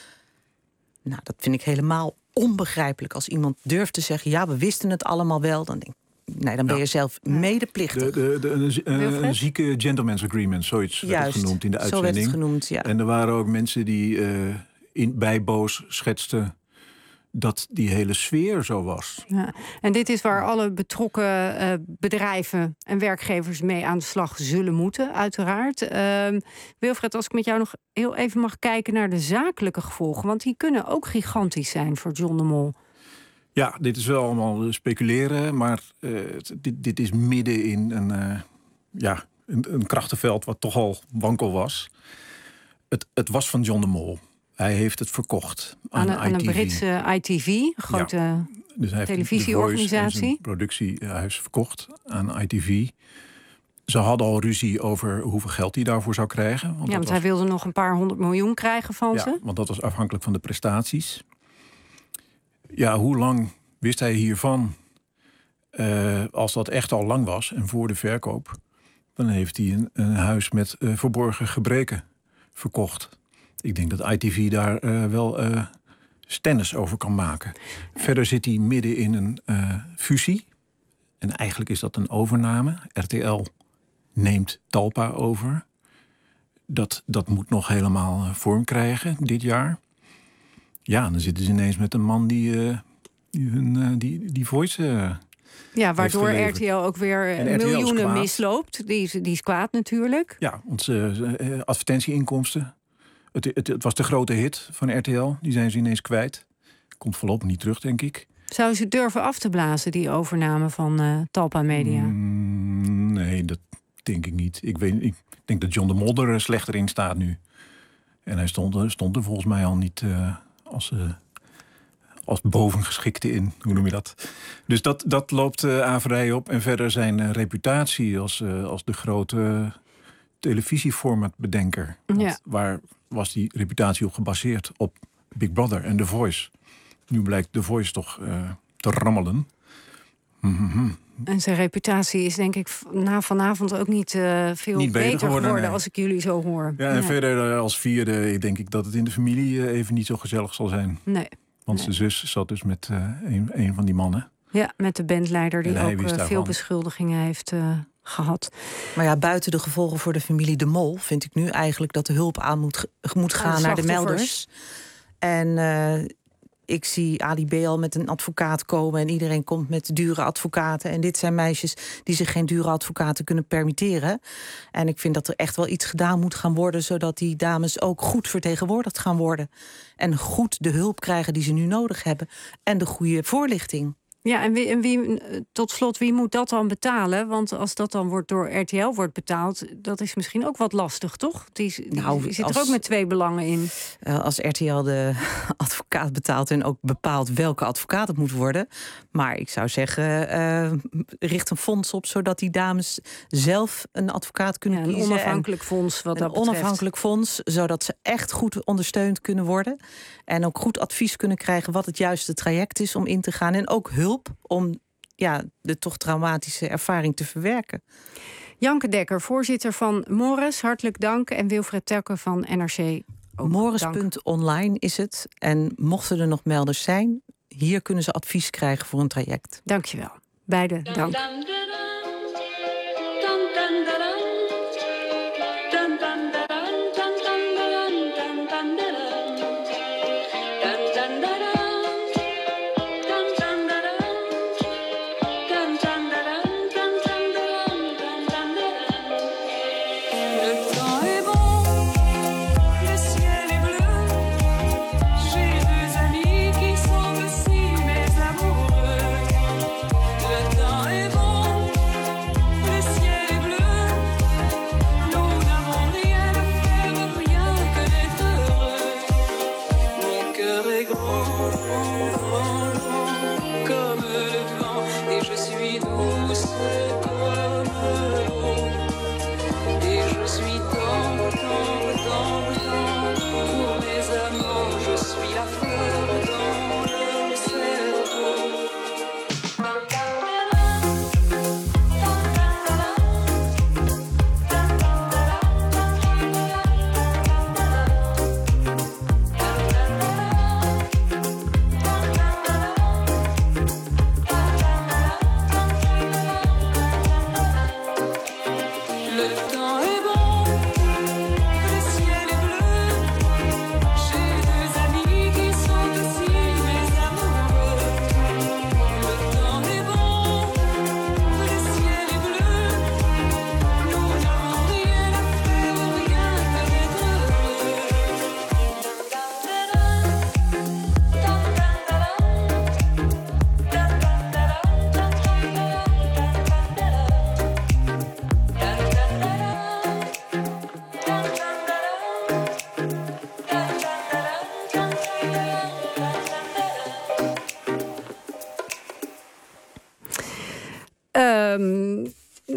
nou, dat vind ik helemaal onbegrijpelijk. Als iemand durft te zeggen, ja, we wisten het allemaal wel, dan denk ik, nee, dan ben je ja. zelf medeplichtig. De, de, de, de, een, een zieke gentleman's agreement, zoiets werd Juist, het genoemd in de uitzending. Zo werd het genoemd, ja. En er waren ook mensen die uh, in, bij Boos schetsten dat die hele sfeer zo was. Ja. En dit is waar alle betrokken uh, bedrijven en werkgevers mee aan de slag zullen moeten, uiteraard. Uh, Wilfred, als ik met jou nog heel even mag kijken naar de zakelijke gevolgen, want die kunnen ook gigantisch zijn voor John de Mol. Ja, dit is wel allemaal speculeren, maar uh, dit, dit is midden in een, uh, ja, een, een krachtenveld wat toch al wankel was. Het, het was van John de Mol. Hij heeft het verkocht aan, aan, een, aan een Britse I T V, een grote ja, dus hij televisieorganisatie. Heeft een productiehuis verkocht aan I T V. Ze hadden al ruzie over hoeveel geld hij daarvoor zou krijgen. Want ja, want was, hij wilde nog een paar honderd miljoen krijgen van ja, ze. Want dat was afhankelijk van de prestaties. Ja, hoe lang wist hij hiervan? Uh, als dat echt al lang was en voor de verkoop, dan heeft hij een, een huis met uh, verborgen gebreken verkocht. Ik denk dat I T V daar uh, wel uh, stennis over kan maken. Verder zit hij midden in een uh, fusie. En eigenlijk is dat een overname. R T L neemt Talpa over. Dat, dat moet nog helemaal uh, vorm krijgen dit jaar. Ja, dan zitten ze ineens met een man die, uh, die, hun, uh, die, die voice... Uh, ja, waardoor R T L ook weer en miljoenen misloopt. Die is, die is kwaad natuurlijk. Ja, onze uh, advertentieinkomsten. Het, het, het was de grote hit van R T L. Die zijn ze ineens kwijt. Komt voorlopig niet terug, denk ik. Zou ze durven af te blazen, die overname van uh, Talpa Media? Mm, nee, dat denk ik niet. Ik, weet, ik denk dat John de Mol er slechter in staat nu. En hij stond, stond er volgens mij al niet uh, als, uh, als bovengeschikte in. Hoe noem je dat? Dus dat, dat loopt uh, averij op. En verder zijn uh, reputatie als, uh, als de grote uh, televisieformatbedenker. Ja. Waar was die reputatie op gebaseerd? Op Big Brother en The Voice. Nu blijkt The Voice toch uh, te rammelen. Mm-hmm. En zijn reputatie is denk ik na vanavond ook niet uh, veel niet beter, beter geworden, geworden nee. Als ik jullie zo hoor. Ja, en nee. verder als vierde denk ik dat het in de familie uh, even niet zo gezellig zal zijn. Nee. Want nee. zijn zus zat dus met uh, een, een van die mannen. Ja, met de bandleider die ook uh, veel beschuldigingen heeft uh, gehad. Maar ja, buiten de gevolgen voor de familie De Mol vind ik nu eigenlijk dat de hulp aan moet, moet gaan de naar de melders. En uh, ik zie Ali B al met een advocaat komen en iedereen komt met dure advocaten. En dit zijn meisjes die zich geen dure advocaten kunnen permitteren. En ik vind dat er echt wel iets gedaan moet gaan worden, zodat die dames ook goed vertegenwoordigd gaan worden. En goed de hulp krijgen die ze nu nodig hebben. En de goede voorlichting. Ja, en wie, en wie, tot slot, wie moet dat dan betalen? Want als dat dan wordt door R T L wordt betaald, dat is misschien ook wat lastig, toch? Die, die, nou, die zit als, er ook met twee belangen in. Uh, als R T L de advocaat betaalt en ook bepaalt welke advocaat het moet worden. Maar ik zou zeggen, uh, richt een fonds op, zodat die dames zelf een advocaat kunnen ja, een kiezen. onafhankelijk fonds wat een dat betreft. Een onafhankelijk fonds, zodat ze echt goed ondersteund kunnen worden. En ook goed advies kunnen krijgen wat het juiste traject is om in te gaan. En ook hulp om ja, de toch traumatische ervaring te verwerken. Janke Dekker, voorzitter van Morris, hartelijk dank. En Wilfred Telke van N R C. Morris punt online is het. En mochten er nog melders zijn, hier kunnen ze advies krijgen voor een traject. Dank je wel. Beide dank.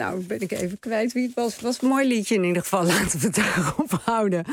nou, ben ik even kwijt wie het was. Het was een mooi liedje in ieder geval. Laten we het daarop houden.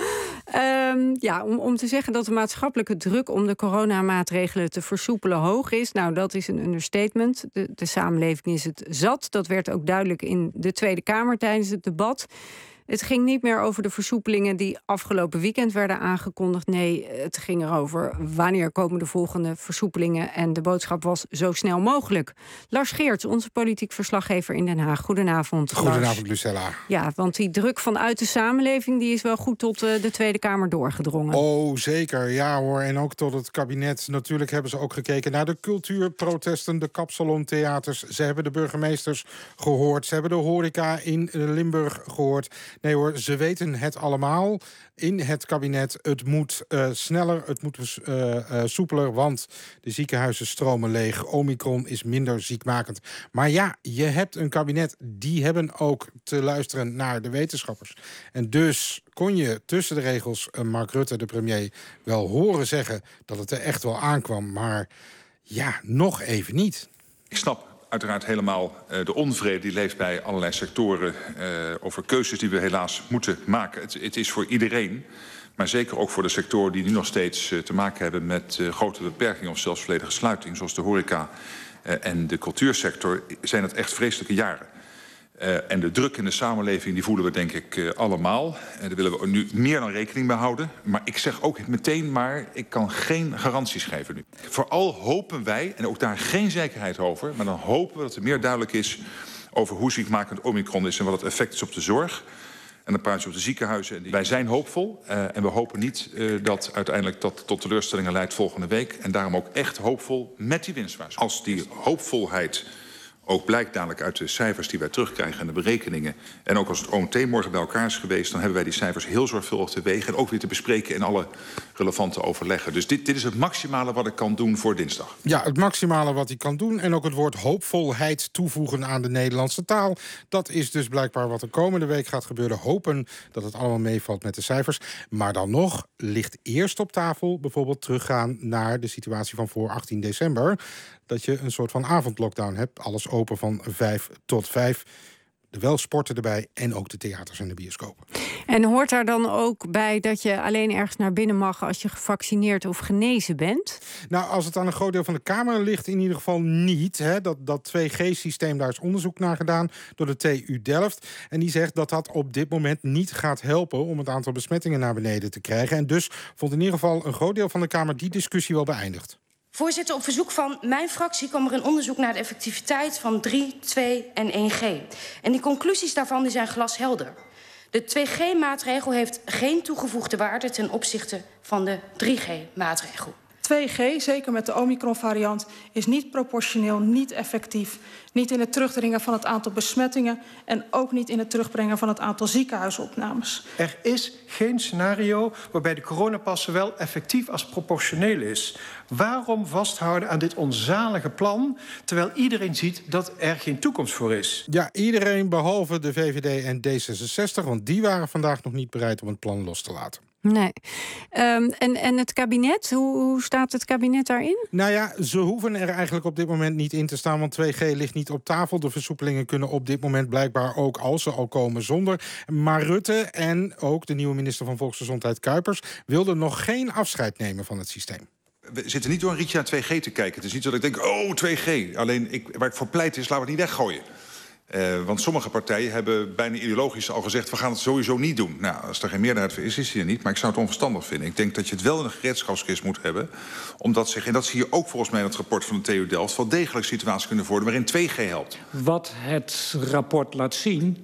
Um, ja, om, om te zeggen dat de maatschappelijke druk om de coronamaatregelen te versoepelen hoog is. Nou, dat is een understatement. De, de samenleving is het zat. Dat werd ook duidelijk in de Tweede Kamer tijdens het debat. Het ging niet meer over de versoepelingen die afgelopen weekend werden aangekondigd. Nee, het ging erover wanneer komen de volgende versoepelingen. En de boodschap was zo snel mogelijk. Lars Geerts, onze politiek verslaggever in Den Haag. Goedenavond, Goedenavond, Lars. Lucella. Ja, want die druk vanuit de samenleving die is wel goed tot uh, de Tweede Kamer doorgedrongen. Oh, zeker. Ja hoor. En ook tot het kabinet. Natuurlijk hebben ze ook gekeken naar de cultuurprotesten, de kapsalontheaters. Ze hebben de burgemeesters gehoord. Ze hebben de horeca in Limburg gehoord. Nee hoor, ze weten het allemaal in het kabinet. Het moet uh, sneller, het moet uh, uh, soepeler, want de ziekenhuizen stromen leeg. Omicron is minder ziekmakend. Maar ja, je hebt een kabinet, die hebben ook te luisteren naar de wetenschappers. En dus kon je tussen de regels uh, Mark Rutte, de premier, wel horen zeggen dat het er echt wel aankwam. Maar ja, nog even niet. Ik snap uiteraard helemaal uh, de onvrede die leeft bij allerlei sectoren uh, over keuzes die we helaas moeten maken. Het, het is voor iedereen, maar zeker ook voor de sectoren die nu nog steeds uh, te maken hebben met uh, grote beperkingen of zelfs volledige sluiting, zoals de horeca uh, en de cultuursector, zijn het echt vreselijke jaren. Uh, en de druk in de samenleving die voelen we denk ik uh, allemaal. Uh, daar willen we nu meer dan rekening mee houden. Maar ik zeg ook meteen maar, ik kan geen garanties geven nu. Vooral hopen wij, en ook daar geen zekerheid over, maar dan hopen we dat er meer duidelijk is over hoe ziekmakend Omicron is en wat het effect is op de zorg. En dan praat je op de ziekenhuizen. Wij zijn hoopvol uh, en we hopen niet uh, dat uiteindelijk dat tot teleurstellingen leidt volgende week. En daarom ook echt hoopvol met die winstwaarschuwing. Als die hoopvolheid ook blijkt dadelijk uit de cijfers die wij terugkrijgen en de berekeningen. En ook als het O M T morgen bij elkaar is geweest, dan hebben wij die cijfers heel zorgvuldig te wegen en ook weer te bespreken in alle relevante overleggen. Dus dit, dit is het maximale wat ik kan doen voor dinsdag. Ja, het maximale wat hij kan doen. En ook het woord hoopvolheid toevoegen aan de Nederlandse taal. Dat is dus blijkbaar wat er komende week gaat gebeuren. Hopen dat het allemaal meevalt met de cijfers. Maar dan nog ligt eerst op tafel bijvoorbeeld teruggaan naar de situatie van voor achttien december. Dat je een soort van avondlockdown hebt. Alles open van vijf tot vijf. Er wel sporten erbij en ook de theaters en de bioscopen. En hoort daar dan ook bij dat je alleen ergens naar binnen mag als je gevaccineerd of genezen bent? Nou, als het aan een groot deel van de Kamer ligt, in ieder geval niet. Hè. Dat, dat twee G systeem, daar is onderzoek naar gedaan door de T U Delft. En die zegt dat dat op dit moment niet gaat helpen om het aantal besmettingen naar beneden te krijgen. En dus vond in ieder geval een groot deel van de Kamer die discussie wel beëindigd. Voorzitter, op verzoek van mijn fractie kwam er een onderzoek naar de effectiviteit van drie, twee en één G. En die conclusies daarvan die zijn glashelder. De twee G maatregel heeft geen toegevoegde waarde ten opzichte van de drie G maatregel. twee G, zeker met de Omicron-variant, is niet proportioneel, niet effectief. Niet in het terugdringen van het aantal besmettingen en ook niet in het terugbrengen van het aantal ziekenhuisopnames. Er is geen scenario waarbij de coronapas zowel effectief als proportioneel is. Waarom vasthouden aan dit onzalige plan, terwijl iedereen ziet dat er geen toekomst voor is? Ja, iedereen behalve de V V D en D zesenzestig, want die waren vandaag nog niet bereid om het plan los te laten. Nee. Um, en, en het kabinet, hoe, hoe staat het kabinet daarin? Nou ja, ze hoeven er eigenlijk op dit moment niet in te staan, want twee G ligt niet op tafel. De versoepelingen kunnen op dit moment blijkbaar ook, als ze al komen, zonder. Maar Rutte en ook de nieuwe minister van Volksgezondheid Kuipers wilden nog geen afscheid nemen van het systeem. We zitten niet door een rietje naar twee G te kijken. Het is niet dat ik denk, oh, twee G. Alleen ik, waar ik voor pleit is, laten we het niet weggooien. Uh, want sommige partijen hebben bijna ideologisch al gezegd, we gaan het sowieso niet doen. Nou, als er geen meerderheid voor is, is die er niet. Maar ik zou het onverstandig vinden. Ik denk dat je het wel in een gereedschapskist moet hebben. Omdat zich, en dat zie je ook volgens mij in het rapport van de T U Delft, wel degelijk situaties kunnen worden waarin twee G helpt. Wat het rapport laat zien,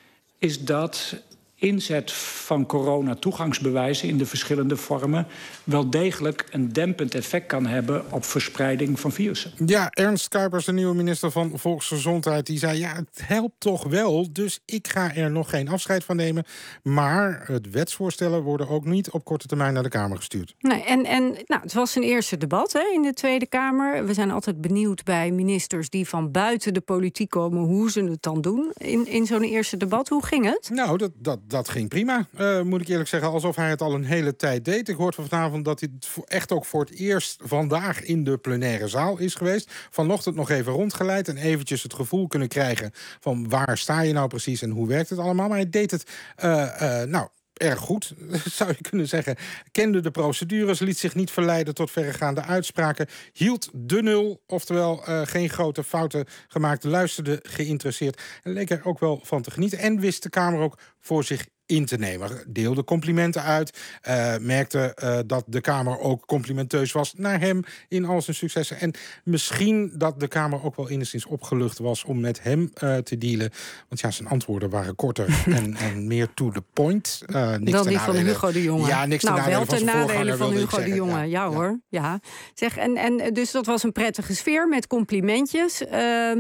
is dat inzet van corona-toegangsbewijzen in de verschillende vormen wel degelijk een dempend effect kan hebben op verspreiding van virussen. Ja, Ernst Kuipers, de nieuwe minister van Volksgezondheid, die zei, ja, het helpt toch wel, dus ik ga er nog geen afscheid van nemen. Maar het wetsvoorstellen worden ook niet op korte termijn naar de Kamer gestuurd. Nee, en, en nou, het was een eerste debat hè, in de Tweede Kamer. We zijn altijd benieuwd bij ministers die van buiten de politiek komen, hoe ze het dan doen in, in zo'n eerste debat. Hoe ging het? Nou, dat, dat dat ging prima, uh, moet ik eerlijk zeggen. Alsof hij het al een hele tijd deed. Ik hoorde vanavond dat hij het echt ook voor het eerst vandaag in de plenaire zaal is geweest. Vanochtend nog even rondgeleid en eventjes het gevoel kunnen krijgen van waar sta je nou precies en hoe werkt het allemaal. Maar hij deed het, uh, uh, nou... erg goed, zou je kunnen zeggen. Kende de procedures, liet zich niet verleiden tot verregaande uitspraken. Hield de nul, oftewel uh, geen grote fouten gemaakt. Luisterde geïnteresseerd en leek er ook wel van te genieten. En wist de Kamer ook voor zich in te nemen. Deelde complimenten uit. Uh, merkte uh, dat de Kamer ook complimenteus was naar hem in al zijn successen. En misschien dat de Kamer ook wel enigszins opgelucht was om met hem uh, te dealen. Want ja, zijn antwoorden waren korter en, en meer to the point. Uh, niks Dan ten die van nadele. Hugo de Jonge. Ja, niks nou, ten nadele wel ten van, nadele van Hugo zeggen. de Jonge. Ja, ja, ja hoor. Ja. Zeg, en, en dus dat was een prettige sfeer met complimentjes. Uh,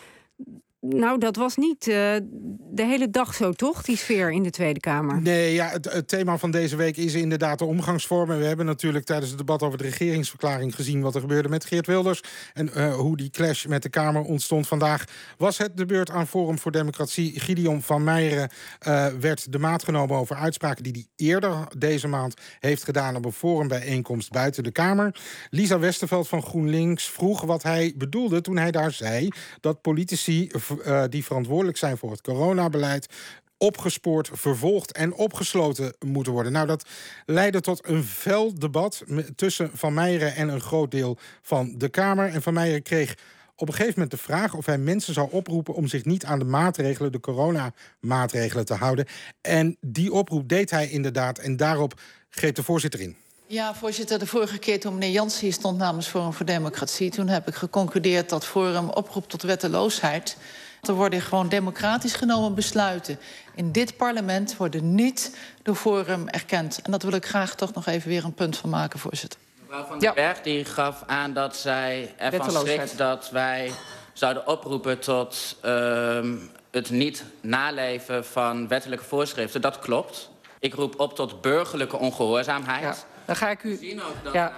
Nou, dat was niet uh, de hele dag zo, toch? Die sfeer in de Tweede Kamer. Nee, ja, het, het thema van deze week is inderdaad de omgangsvorm. En we hebben natuurlijk tijdens het debat over de regeringsverklaring gezien wat er gebeurde met Geert Wilders. En uh, hoe die clash met de Kamer ontstond. Vandaag was het de beurt aan Forum voor Democratie. Gideon van Meijeren uh, werd de maat genomen over uitspraken die hij eerder deze maand heeft gedaan op een forumbijeenkomst buiten de Kamer. Lisa Westerveld van GroenLinks vroeg wat hij bedoelde toen hij daar zei dat politici Uh, die verantwoordelijk zijn voor het coronabeleid opgespoord, vervolgd en opgesloten moeten worden. Nou, dat leidde tot een fel debat tussen Van Meijeren en een groot deel van de Kamer. En Van Meijeren kreeg op een gegeven moment de vraag of hij mensen zou oproepen om zich niet aan de maatregelen, de coronamaatregelen te houden. En die oproep deed hij inderdaad en daarop greep de voorzitter in. Ja, voorzitter, de vorige keer toen meneer Jansen hier stond namens Forum voor Democratie, toen heb ik geconcludeerd dat Forum oproept tot wetteloosheid. Er worden gewoon democratisch genomen besluiten in dit parlement worden niet door Forum erkend. En dat wil ik graag toch nog even weer een punt van maken, voorzitter. Mevrouw Van den Berg die gaf aan dat zij ervan schrikt dat wij zouden oproepen tot uh, het niet naleven van wettelijke voorschriften. Dat klopt. Ik roep op tot burgerlijke ongehoorzaamheid. Ja, dan ga ik u. Ja,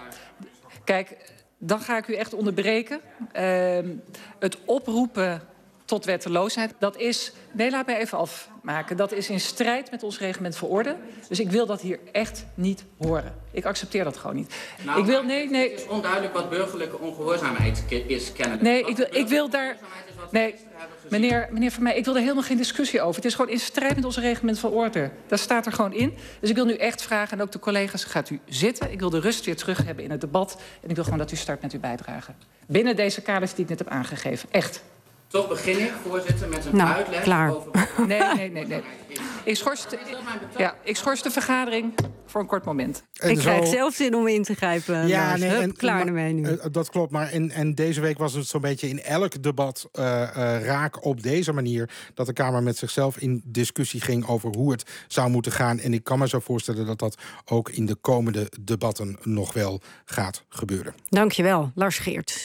kijk, dan ga ik u echt onderbreken. Uh, het oproepen tot wetteloosheid, dat is. Nee, laat mij even afmaken. Dat is in strijd met ons reglement van orde. Dus ik wil dat hier echt niet horen. Ik accepteer dat gewoon niet. Nou, ik wil, nee, nee. Het is onduidelijk wat burgerlijke ongehoorzaamheid is, kennelijk. Nee, ik wil, ik wil daar. Nee, meneer, meneer Van Meijeren, ik wil er helemaal geen discussie over. Het is gewoon in strijd met ons reglement van orde. Dat staat er gewoon in. Dus ik wil nu echt vragen, en ook de collega's, gaat u zitten. Ik wil de rust weer terug hebben in het debat. En ik wil gewoon dat u start met uw bijdrage. Binnen deze kaders die ik net heb aangegeven. Echt. Toch begin ik, voorzitter, met een nou, uitleg klaar. over... Nee, nee, nee, nee. Ik schors de, ja, ik schors de vergadering voor een kort moment. En ik zo... krijg zelf zin om in te grijpen. Ja, nee, Hup, en, klaar maar, ermee nu. Uh, dat klopt, maar en, en deze week was het zo'n beetje in elk debat uh, uh, raak op deze manier dat de Kamer met zichzelf in discussie ging over hoe het zou moeten gaan. En ik kan me zo voorstellen dat dat ook in de komende debatten nog wel gaat gebeuren. Dankjewel, Lars Geerts.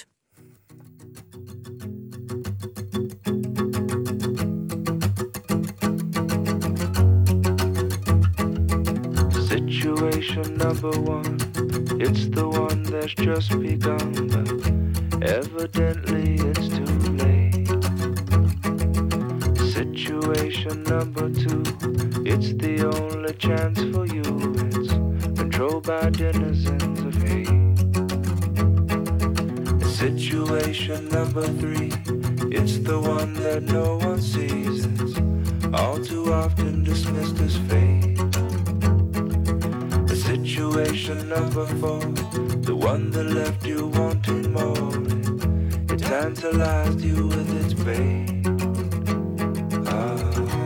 Situation number one, it's the one that's just begun, but evidently it's too late. Situation number two, it's the only chance for you, it's controlled by denizens of hate. Situation number three, it's the one that no one sees, it's all too often dismissed as fate. Situation number four, the one that left you wanting more. It tantalized you with its bait. Ah.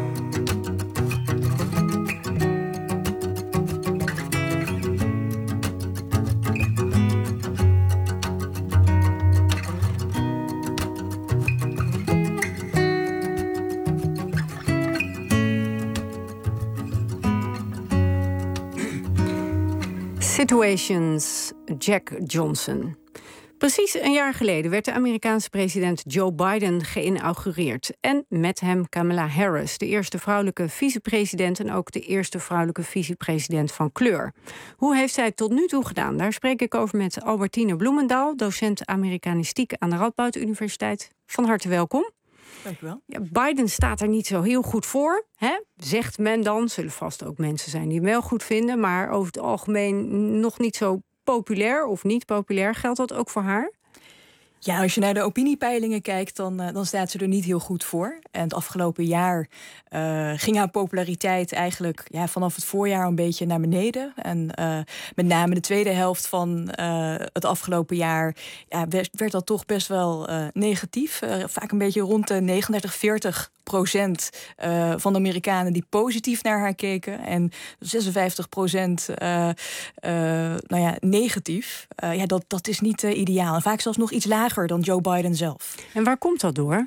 Situations, Jack Johnson. Precies een jaar geleden werd de Amerikaanse president Joe Biden geïnaugureerd. En met hem Kamala Harris, de eerste vrouwelijke vicepresident en ook de eerste vrouwelijke vicepresident van kleur. Hoe heeft zij het tot nu toe gedaan? Daar spreek ik over met Albertine Bloemendaal, docent Amerikanistiek aan de Radboud Universiteit. Van harte welkom. Dank u wel. Ja, Biden staat er niet zo heel goed voor, hè? Zegt men dan. Zullen vast ook mensen zijn die hem wel goed vinden, maar over het algemeen nog niet zo populair of niet populair. Geldt dat ook voor haar? Ja, als je naar de opiniepeilingen kijkt, dan, uh, dan staat ze er niet heel goed voor. En het afgelopen jaar uh, ging haar populariteit eigenlijk ja, vanaf het voorjaar een beetje naar beneden. En uh, met name de tweede helft van uh, het afgelopen jaar ja, werd, werd dat toch best wel uh, negatief. Uh, vaak een beetje rond de negenendertig, veertig procent uh, van de Amerikanen die positief naar haar keken. En zesenvijftig procent uh, uh, nou ja, negatief. Uh, ja, dat, dat is niet uh, ideaal. En vaak zelfs nog iets lager dan Joe Biden zelf. En waar komt dat door?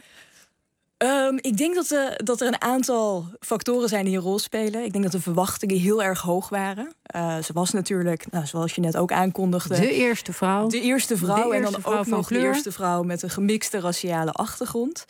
Um, ik denk dat, uh, dat er een aantal factoren zijn die een rol spelen. Ik denk dat de verwachtingen heel erg hoog waren. Uh, ze was natuurlijk, nou, zoals je net ook aankondigde... De eerste vrouw. De eerste vrouw. De en eerste dan vrouw ook van nog kleur. de eerste vrouw met een gemixte raciale achtergrond.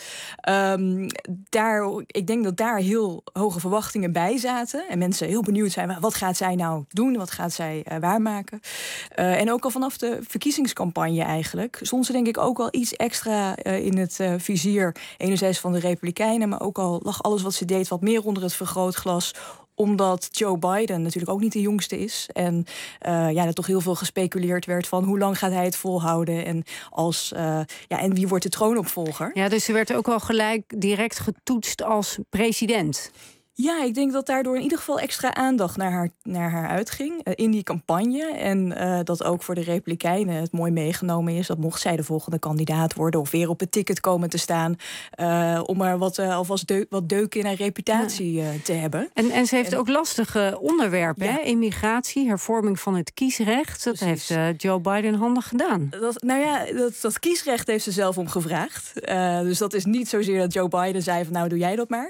Um, daar, ik denk dat daar heel hoge verwachtingen bij zaten. En mensen heel benieuwd zijn, wat gaat zij nou doen? Wat gaat zij uh, waarmaken? Uh, en ook al vanaf de verkiezingscampagne eigenlijk... stond ze denk ik ook al iets extra uh, in het uh, vizier. Enerzijds van de Republikeinen, maar ook al lag alles wat ze deed wat meer onder het vergrootglas, omdat Joe Biden natuurlijk ook niet de jongste is. En uh, ja, er toch heel veel gespeculeerd werd van hoe lang gaat hij het volhouden en, als, uh, ja, en wie wordt de troonopvolger. Ja, dus ze werd ook al gelijk direct getoetst als president. Ja, ik denk dat daardoor in ieder geval extra aandacht naar haar, naar haar uitging uh, in die campagne. En uh, dat ook voor de Republikeinen het mooi meegenomen is dat mocht zij de volgende kandidaat worden of weer op het ticket komen te staan, uh, om maar wat, uh, alvast deuk, wat deuk in haar reputatie uh, te hebben. En, en ze heeft en, ook lastige onderwerpen, ja. hè? Immigratie, hervorming van het kiesrecht. Dat Precies. heeft uh, Joe Biden handig gedaan. Dat, nou ja, dat, dat kiesrecht heeft ze zelf om gevraagd. Uh, dus dat is niet zozeer dat Joe Biden zei van nou doe jij dat maar.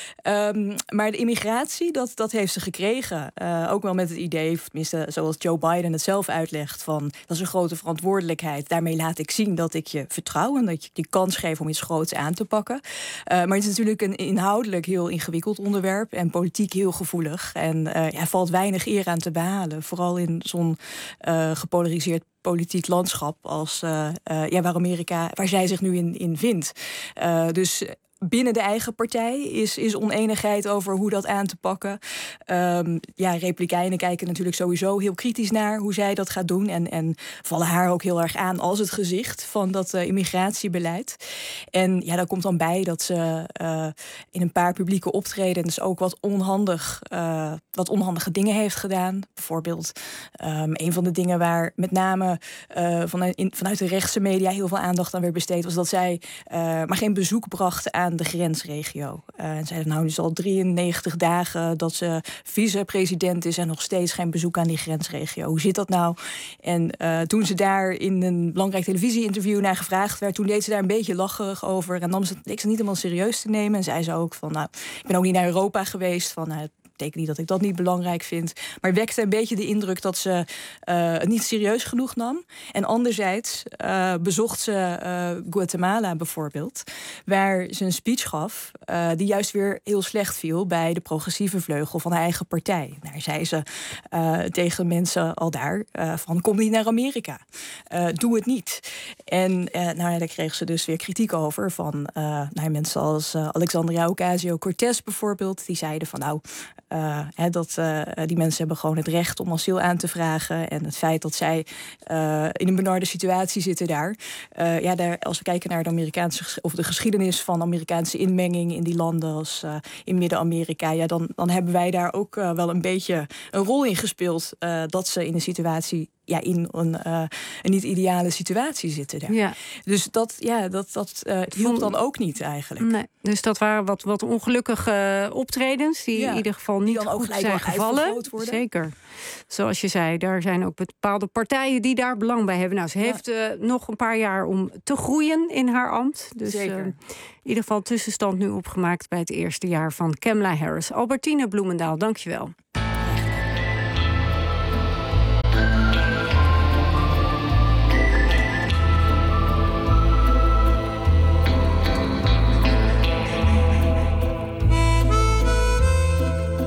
Um, Maar de immigratie, dat, dat heeft ze gekregen. Uh, ook wel met het idee, tenminste zoals Joe Biden het zelf uitlegt, van dat is een grote verantwoordelijkheid. Daarmee laat ik zien dat ik je vertrouw en dat je die kans geef om iets groots aan te pakken. Uh, maar het is natuurlijk een inhoudelijk heel ingewikkeld onderwerp en politiek heel gevoelig. En uh, ja, valt weinig eer aan te behalen. Vooral in zo'n uh, gepolariseerd politiek landschap als uh, uh, ja, waar Amerika, waar zij zich nu in, in vindt. Uh, dus binnen de eigen partij is, is oneenigheid over hoe dat aan te pakken. Um, ja, Republikeinen kijken natuurlijk sowieso heel kritisch naar hoe zij dat gaat doen. En, en vallen haar ook heel erg aan als het gezicht van dat uh, immigratiebeleid. En ja, daar komt dan bij dat ze uh, in een paar publieke optredens ook wat onhandig, uh, wat onhandige dingen heeft gedaan. Bijvoorbeeld um, een van de dingen waar met name uh, vanuit, in, vanuit de rechtse media heel veel aandacht aan werd besteed, was dat zij uh, maar geen bezoek bracht aan de grensregio. Uh, en zeiden nou, het is al drieënnegentig dagen dat ze vicepresident is en nog steeds geen bezoek aan die grensregio. Hoe zit dat nou? En uh, toen ze daar in een belangrijk televisieinterview naar gevraagd werd, toen deed ze daar een beetje lacherig over en nam ze, leek ze niet helemaal serieus te nemen. En zei ze ook van, nou, ik ben ook niet naar Europa geweest, van nou, betekent niet dat ik dat niet belangrijk vind. Maar wekte een beetje de indruk dat ze uh, het niet serieus genoeg nam. En anderzijds uh, bezocht ze uh, Guatemala bijvoorbeeld, waar ze een speech gaf uh, die juist weer heel slecht viel bij de progressieve vleugel van haar eigen partij. Daar zei ze uh, tegen mensen al daar uh, van kom niet naar Amerika. Uh, doe het niet. En uh, nou ja, daar kreeg ze dus weer kritiek over van uh, nou, mensen als uh, Alexandria Ocasio-Cortez bijvoorbeeld. Die zeiden van nou, Uh, he, dat uh, die mensen hebben gewoon het recht om asiel aan te vragen. En het feit dat zij uh, in een benarde situatie zitten daar. Uh, ja, daar, als we kijken naar de Amerikaanse of de geschiedenis van Amerikaanse inmenging in die landen als uh, in Midden-Amerika, ja, dan, dan hebben wij daar ook uh, wel een beetje een rol in gespeeld. Uh, dat ze in een situatie, ja, in een, uh, een niet-ideale situatie zitten daar. Ja. Dus dat, ja, dat, dat uh, hielp dan ook niet eigenlijk. Nee, dus dat waren wat, wat ongelukkige optredens die ja, in ieder geval niet goed zijn gevallen. Zeker. Zoals je zei, daar zijn ook bepaalde partijen die daar belang bij hebben. Nou, ze ja. heeft uh, nog een paar jaar om te groeien in haar ambt. Dus Zeker. Uh, in ieder geval tussenstand nu opgemaakt bij het eerste jaar van Kamala Harris. Albertine Bloemendaal, dankjewel.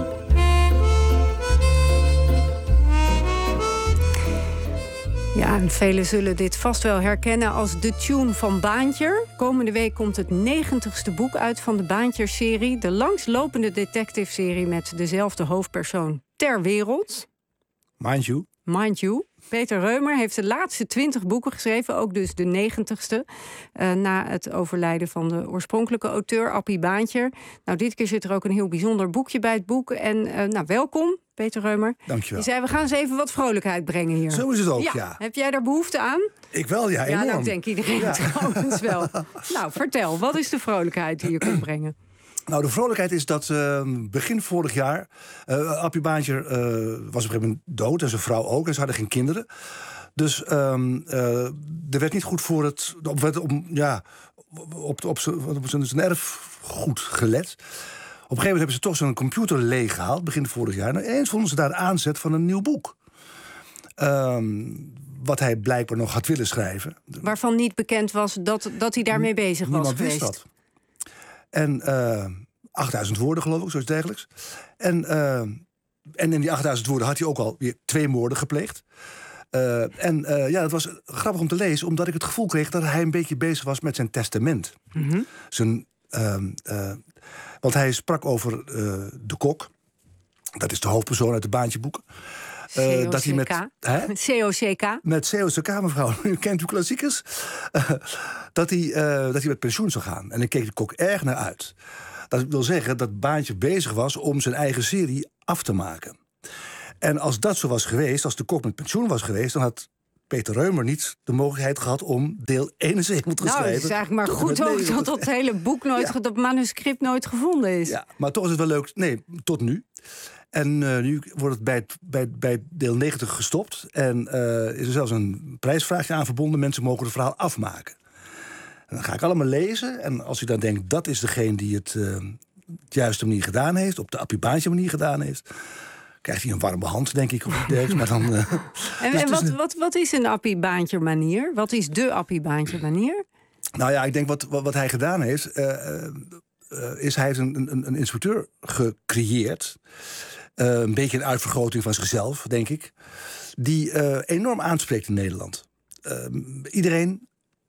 Ja, velen zullen dit vast wel herkennen als de tune van Baantjer. Komende week komt het negentigste boek uit van de Baantjer-serie. De langslopende detective-serie met dezelfde hoofdpersoon ter wereld. Mind you. Mind you. Peter Reumer heeft de laatste twintig boeken geschreven, ook dus de negentigste. Uh, na het overlijden van de oorspronkelijke auteur, Appie Baantjer. Nou, dit keer zit er ook een heel bijzonder boekje bij het boek. En uh, nou, welkom, Peter Reumer. Dankjewel. Die zei, we gaan eens even wat vrolijkheid brengen hier. Zo is het ook, ja. ja. Heb jij daar behoefte aan? Ik wel, ja, enorm. Ja, nou, ik denk iedereen ja. trouwens wel. Nou, vertel, wat is de vrolijkheid die je kunt brengen? Nou, de vrolijkheid is dat uh, begin vorig jaar... Uh, Appie Baantjer uh, was op een gegeven moment dood en zijn vrouw ook. En ze hadden geen kinderen. Dus um, uh, er werd niet goed voor het... Op, op, ja, op, op, op zijn erfgoed gelet. Op een gegeven moment hebben ze toch zo'n computer leeggehaald, begin vorig jaar. En eens vonden ze daar de aanzet van een nieuw boek. Um, wat hij blijkbaar nog had willen schrijven. Waarvan niet bekend was dat, dat hij daarmee bezig was geweest. Niemand wist dat. En uh, achtduizend woorden, geloof ik, zoiets dergelijks. En, uh, en in die achtduizend woorden had hij ook al weer twee moorden gepleegd. Uh, en uh, ja, het was grappig om te lezen, omdat ik het gevoel kreeg dat hij een beetje bezig was met zijn testament. Mm-hmm. Zijn, uh, uh, want hij sprak over uh, de kok. Dat is de hoofdpersoon uit de Baantjeboeken. Uh, dat hij met hè? C O C K. Met C O C K, mevrouw. U kent uw klassiekers. Uh, dat, hij, uh, dat hij met pensioen zou gaan. En ik keek de kok erg naar uit. Dat wil zeggen dat Baantje bezig was om zijn eigen serie af te maken. En als dat zo was geweest, als de kok met pensioen was geweest, dan had Peter Reumer niet de mogelijkheid gehad om deel eenenzeventig te schrijven. Nou, het is eigenlijk maar goed ook dat dat hele boek nooit, ja. dat manuscript nooit gevonden is. Ja, maar toch is het wel leuk. Nee, tot nu. En uh, nu wordt het bij, bij, bij deel negentig gestopt. En uh, is er zelfs een prijsvraagje aan verbonden. Mensen mogen het verhaal afmaken. En dan ga ik allemaal lezen. En als u dan denkt, dat is degene die het uh, op de juiste manier gedaan heeft, op de Appie Baantje manier gedaan heeft, krijgt hij een warme hand, denk ik. Of iets maar dan, uh, en dus en wat, een... wat, wat is een Appie Baantje manier? Wat is de Appie Baantje manier? Nou ja, ik denk wat, wat, wat hij gedaan heeft, uh, uh, is hij heeft een, een, een inspecteur gecreëerd. Uh, een beetje een uitvergroting van zichzelf, denk ik. Die uh, enorm aanspreekt in Nederland. Uh, iedereen,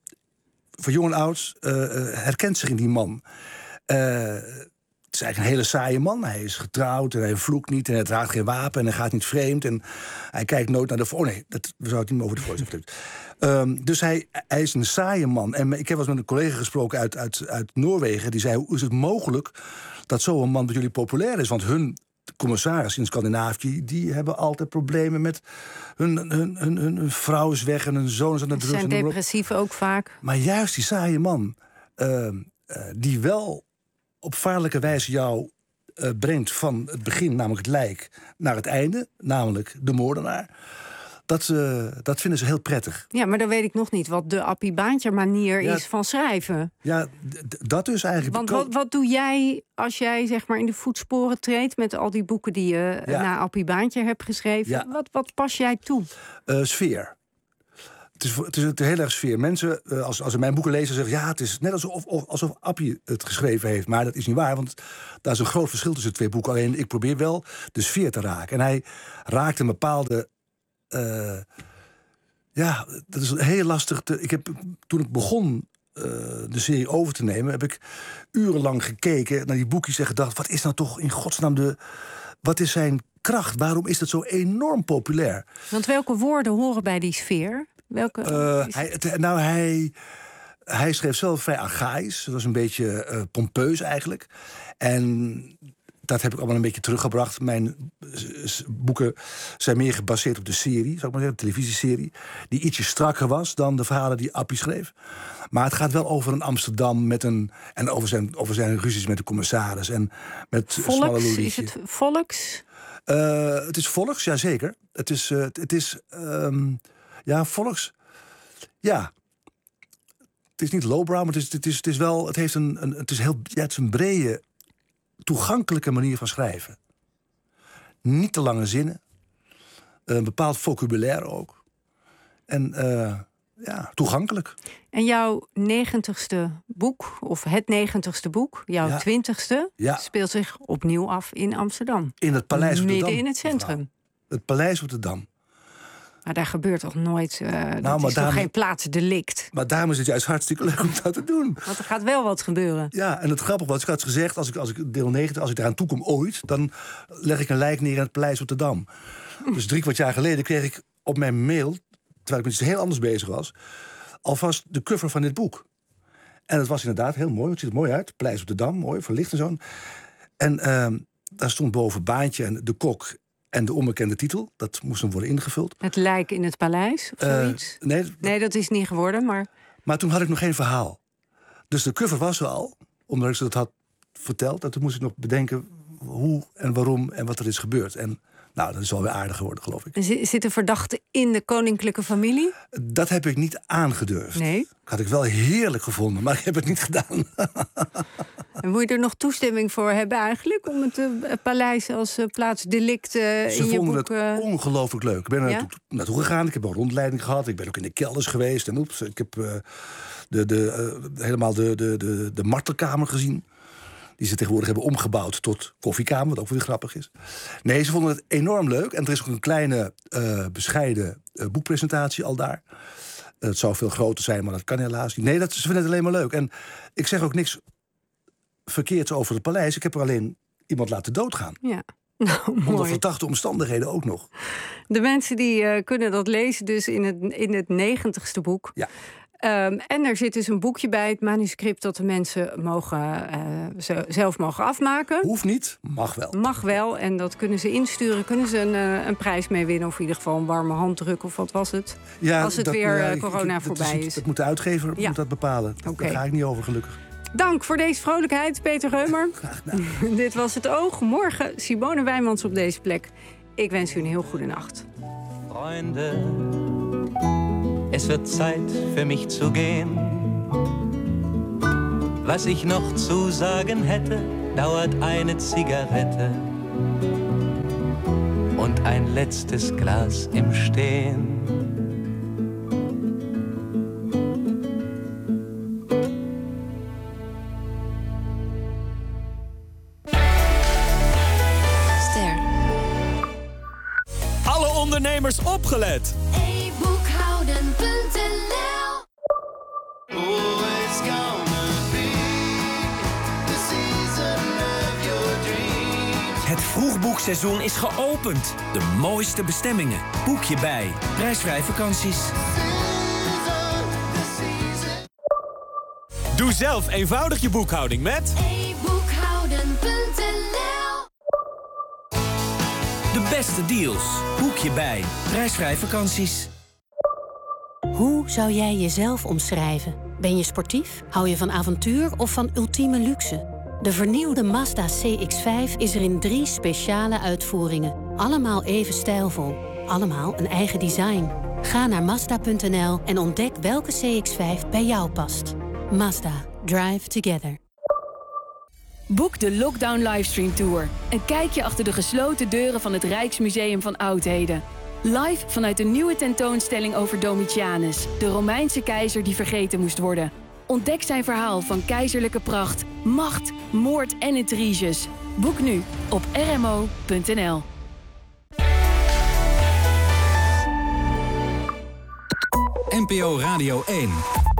van jong en oud, uh, herkent zich in die man. Uh, het is eigenlijk een hele saaie man. Hij is getrouwd en hij vloekt niet en hij draagt geen wapen en hij gaat niet vreemd. En hij kijkt nooit naar de... Oh nee, dat, we zouden het niet meer over de voice hebben. Um, dus hij, hij is een saaie man. En ik heb wel eens met een collega gesproken uit, uit, uit Noorwegen. Die zei, hoe is het mogelijk dat zo'n man bij jullie populair is? Want hun commissarissen in Scandinavië, die hebben altijd problemen met hun, hun, hun, hun, hun vrouw is weg en hun zoon is aan de drugs. Ze zijn depressief ook vaak. Maar juist die saaie man, uh, uh, die wel op vaarlijke wijze jou uh, brengt van het begin, namelijk het lijk, naar het einde, namelijk de moordenaar. Dat, uh, dat vinden ze heel prettig. Ja, maar dan weet ik nog niet wat de Appie Baantjer manier ja, is van schrijven. Ja, d- dat dus eigenlijk. Want wat, wat doe jij als jij zeg maar in de voetsporen treedt met al die boeken die je ja. na Appie Baantjer hebt geschreven? Ja. Wat, wat pas jij toe? Uh, sfeer. Het is, het is een heel erg sfeer. Mensen, uh, als, als ze mijn boeken lezen, zeggen ja, het is net alsof, of, alsof Appie het geschreven heeft. Maar dat is niet waar, want daar is een groot verschil tussen de twee boeken. Alleen ik probeer wel de sfeer te raken. En hij raakt een bepaalde... Uh, ja, dat is heel lastig. Te, ik heb, toen ik begon uh, de serie over te nemen, heb ik urenlang gekeken naar die boekjes en gedacht, wat is nou toch in godsnaam de... Wat is zijn kracht? Waarom is dat zo enorm populair? Want welke woorden horen bij die sfeer? Welke... Uh, hij, het, nou, hij, hij schreef zelf vrij archaïs. Dat was een beetje uh, pompeus eigenlijk. En dat heb ik allemaal een beetje teruggebracht. Mijn boeken zijn meer gebaseerd op de serie, zou ik maar zeggen, de televisieserie, die ietsje strakker was dan de verhalen die Appie schreef. Maar het gaat wel over een Amsterdam met een en over zijn, over zijn ruzies met de commissaris en met Volks, is het volks? Uh, het is volks, ja zeker. Het is, uh, het is um, ja volks, ja. Het is niet lowbrow, maar het is, het is, het is wel, het heeft een, een het is heel, ja, het is een brede, toegankelijke manier van schrijven. Niet te lange zinnen. Een bepaald vocabulaire ook. En uh, ja, toegankelijk. En jouw negentigste boek, of het negentigste boek, jouw ja. twintigste, ja. speelt zich opnieuw af in Amsterdam. In het Paleis op de Dam. Midden in het centrum. Mevrouw. Het Paleis op de Dam. Maar daar gebeurt toch nooit... Uh, nou, dat maar is toch daarom, geen plaatsdelict? Maar daarom is het juist hartstikke leuk om dat te doen. Want er gaat wel wat gebeuren. Ja, en het grappige was, ik had gezegd... als ik, als ik deel negentig, als ik eraan toekom ooit... dan leg ik een lijk neer in het Paleis op de Dam. Dus drie kwart jaar geleden kreeg ik op mijn mail... terwijl ik met iets heel anders bezig was... alvast de cover van dit boek. En het was inderdaad heel mooi, het ziet er mooi uit. Paleis op de Dam, mooi, verlicht en zo. En uh, daar stond boven Baantje en de Kok... en de onbekende titel, dat moest dan worden ingevuld. Het lijk in het paleis, of zoiets? Uh, nee, nee, dat is niet geworden, maar... Maar toen had ik nog geen verhaal. Dus de cover was er al, omdat ik ze dat had verteld. En toen moest ik nog bedenken hoe en waarom en wat er is gebeurd. En nou, dat is wel weer aardig geworden, geloof ik. En zit een verdachte in de koninklijke familie? Dat heb ik niet aangedurfd. Nee? Dat had ik wel heerlijk gevonden, maar ik heb het niet gedaan. En moet je er nog toestemming voor hebben eigenlijk... om het uh, paleis als uh, plaatsdelict uh, in je boek... Ze vonden het uh... ongelooflijk leuk. Ik ben er ja? naartoe, naartoe gegaan, ik heb een rondleiding gehad... ik ben ook in de kelders geweest en oeps, ik heb uh, de, de, uh, helemaal de, de, de, de martelkamer gezien... die ze tegenwoordig hebben omgebouwd tot koffiekamer... wat ook weer grappig is. Nee, ze vonden het enorm leuk. En er is ook een kleine, uh, bescheiden uh, boekpresentatie al daar... Het zou veel groter zijn, maar dat kan helaas niet. Nee, dat, ze vinden het alleen maar leuk. En ik zeg ook niks verkeerds over het paleis. Ik heb er alleen iemand laten doodgaan. Ja. Nou, mooi. Onder verdachte omstandigheden ook nog. De mensen die uh, kunnen dat lezen dus in het, in het negentigste boek. Ja. Um, en er zit dus een boekje bij, het manuscript... dat de mensen mogen, uh, zelf mogen afmaken. Hoeft niet, mag wel. Mag wel, en dat kunnen ze insturen. Kunnen ze een, uh, een prijs mee winnen, of in ieder geval een warme handdruk... of wat was het? Ja, als het dat, weer ja, uh, ik, corona ik, voorbij is. is. Dat moet de uitgever ja. moet dat bepalen. Okay. Daar ga ik niet over, gelukkig. Dank voor deze vrolijkheid, Peter Reumer. Graag gedaan. Dit was Het Oog. Morgen Simone Wijmans op deze plek. Ik wens u een heel goede nacht. Freunde, es wird Zeit für mich zu gehen. Was ich noch zu sagen hätte, dauert eine Zigarette und ein letztes Glas im Stehen. Alle ondernemers opgelet. e boekhouden punt n l Het vroegboekseizoen is geopend. De mooiste bestemmingen. Boek je bij. Prijsvrij vakanties. Doe zelf eenvoudig je boekhouding met e boekhouden punt n l. de beste deals. Boek je bij. Prijsvrij vakanties. Hoe zou jij jezelf omschrijven? Ben je sportief? Hou je van avontuur of van ultieme luxe? De vernieuwde Mazda C X vijf is er in drie speciale uitvoeringen. Allemaal even stijlvol. Allemaal een eigen design. Ga naar Mazda punt n l en ontdek welke C X vijf bij jou past. Mazda. Drive together. Boek de Lockdown Livestream Tour. Een kijkje achter de gesloten deuren van het Rijksmuseum van Oudheden. Live vanuit de nieuwe tentoonstelling over Domitianus, de Romeinse keizer die vergeten moest worden. Ontdek zijn verhaal van keizerlijke pracht, macht, moord en intriges. Boek nu op r m o punt n l. N P O Radio één.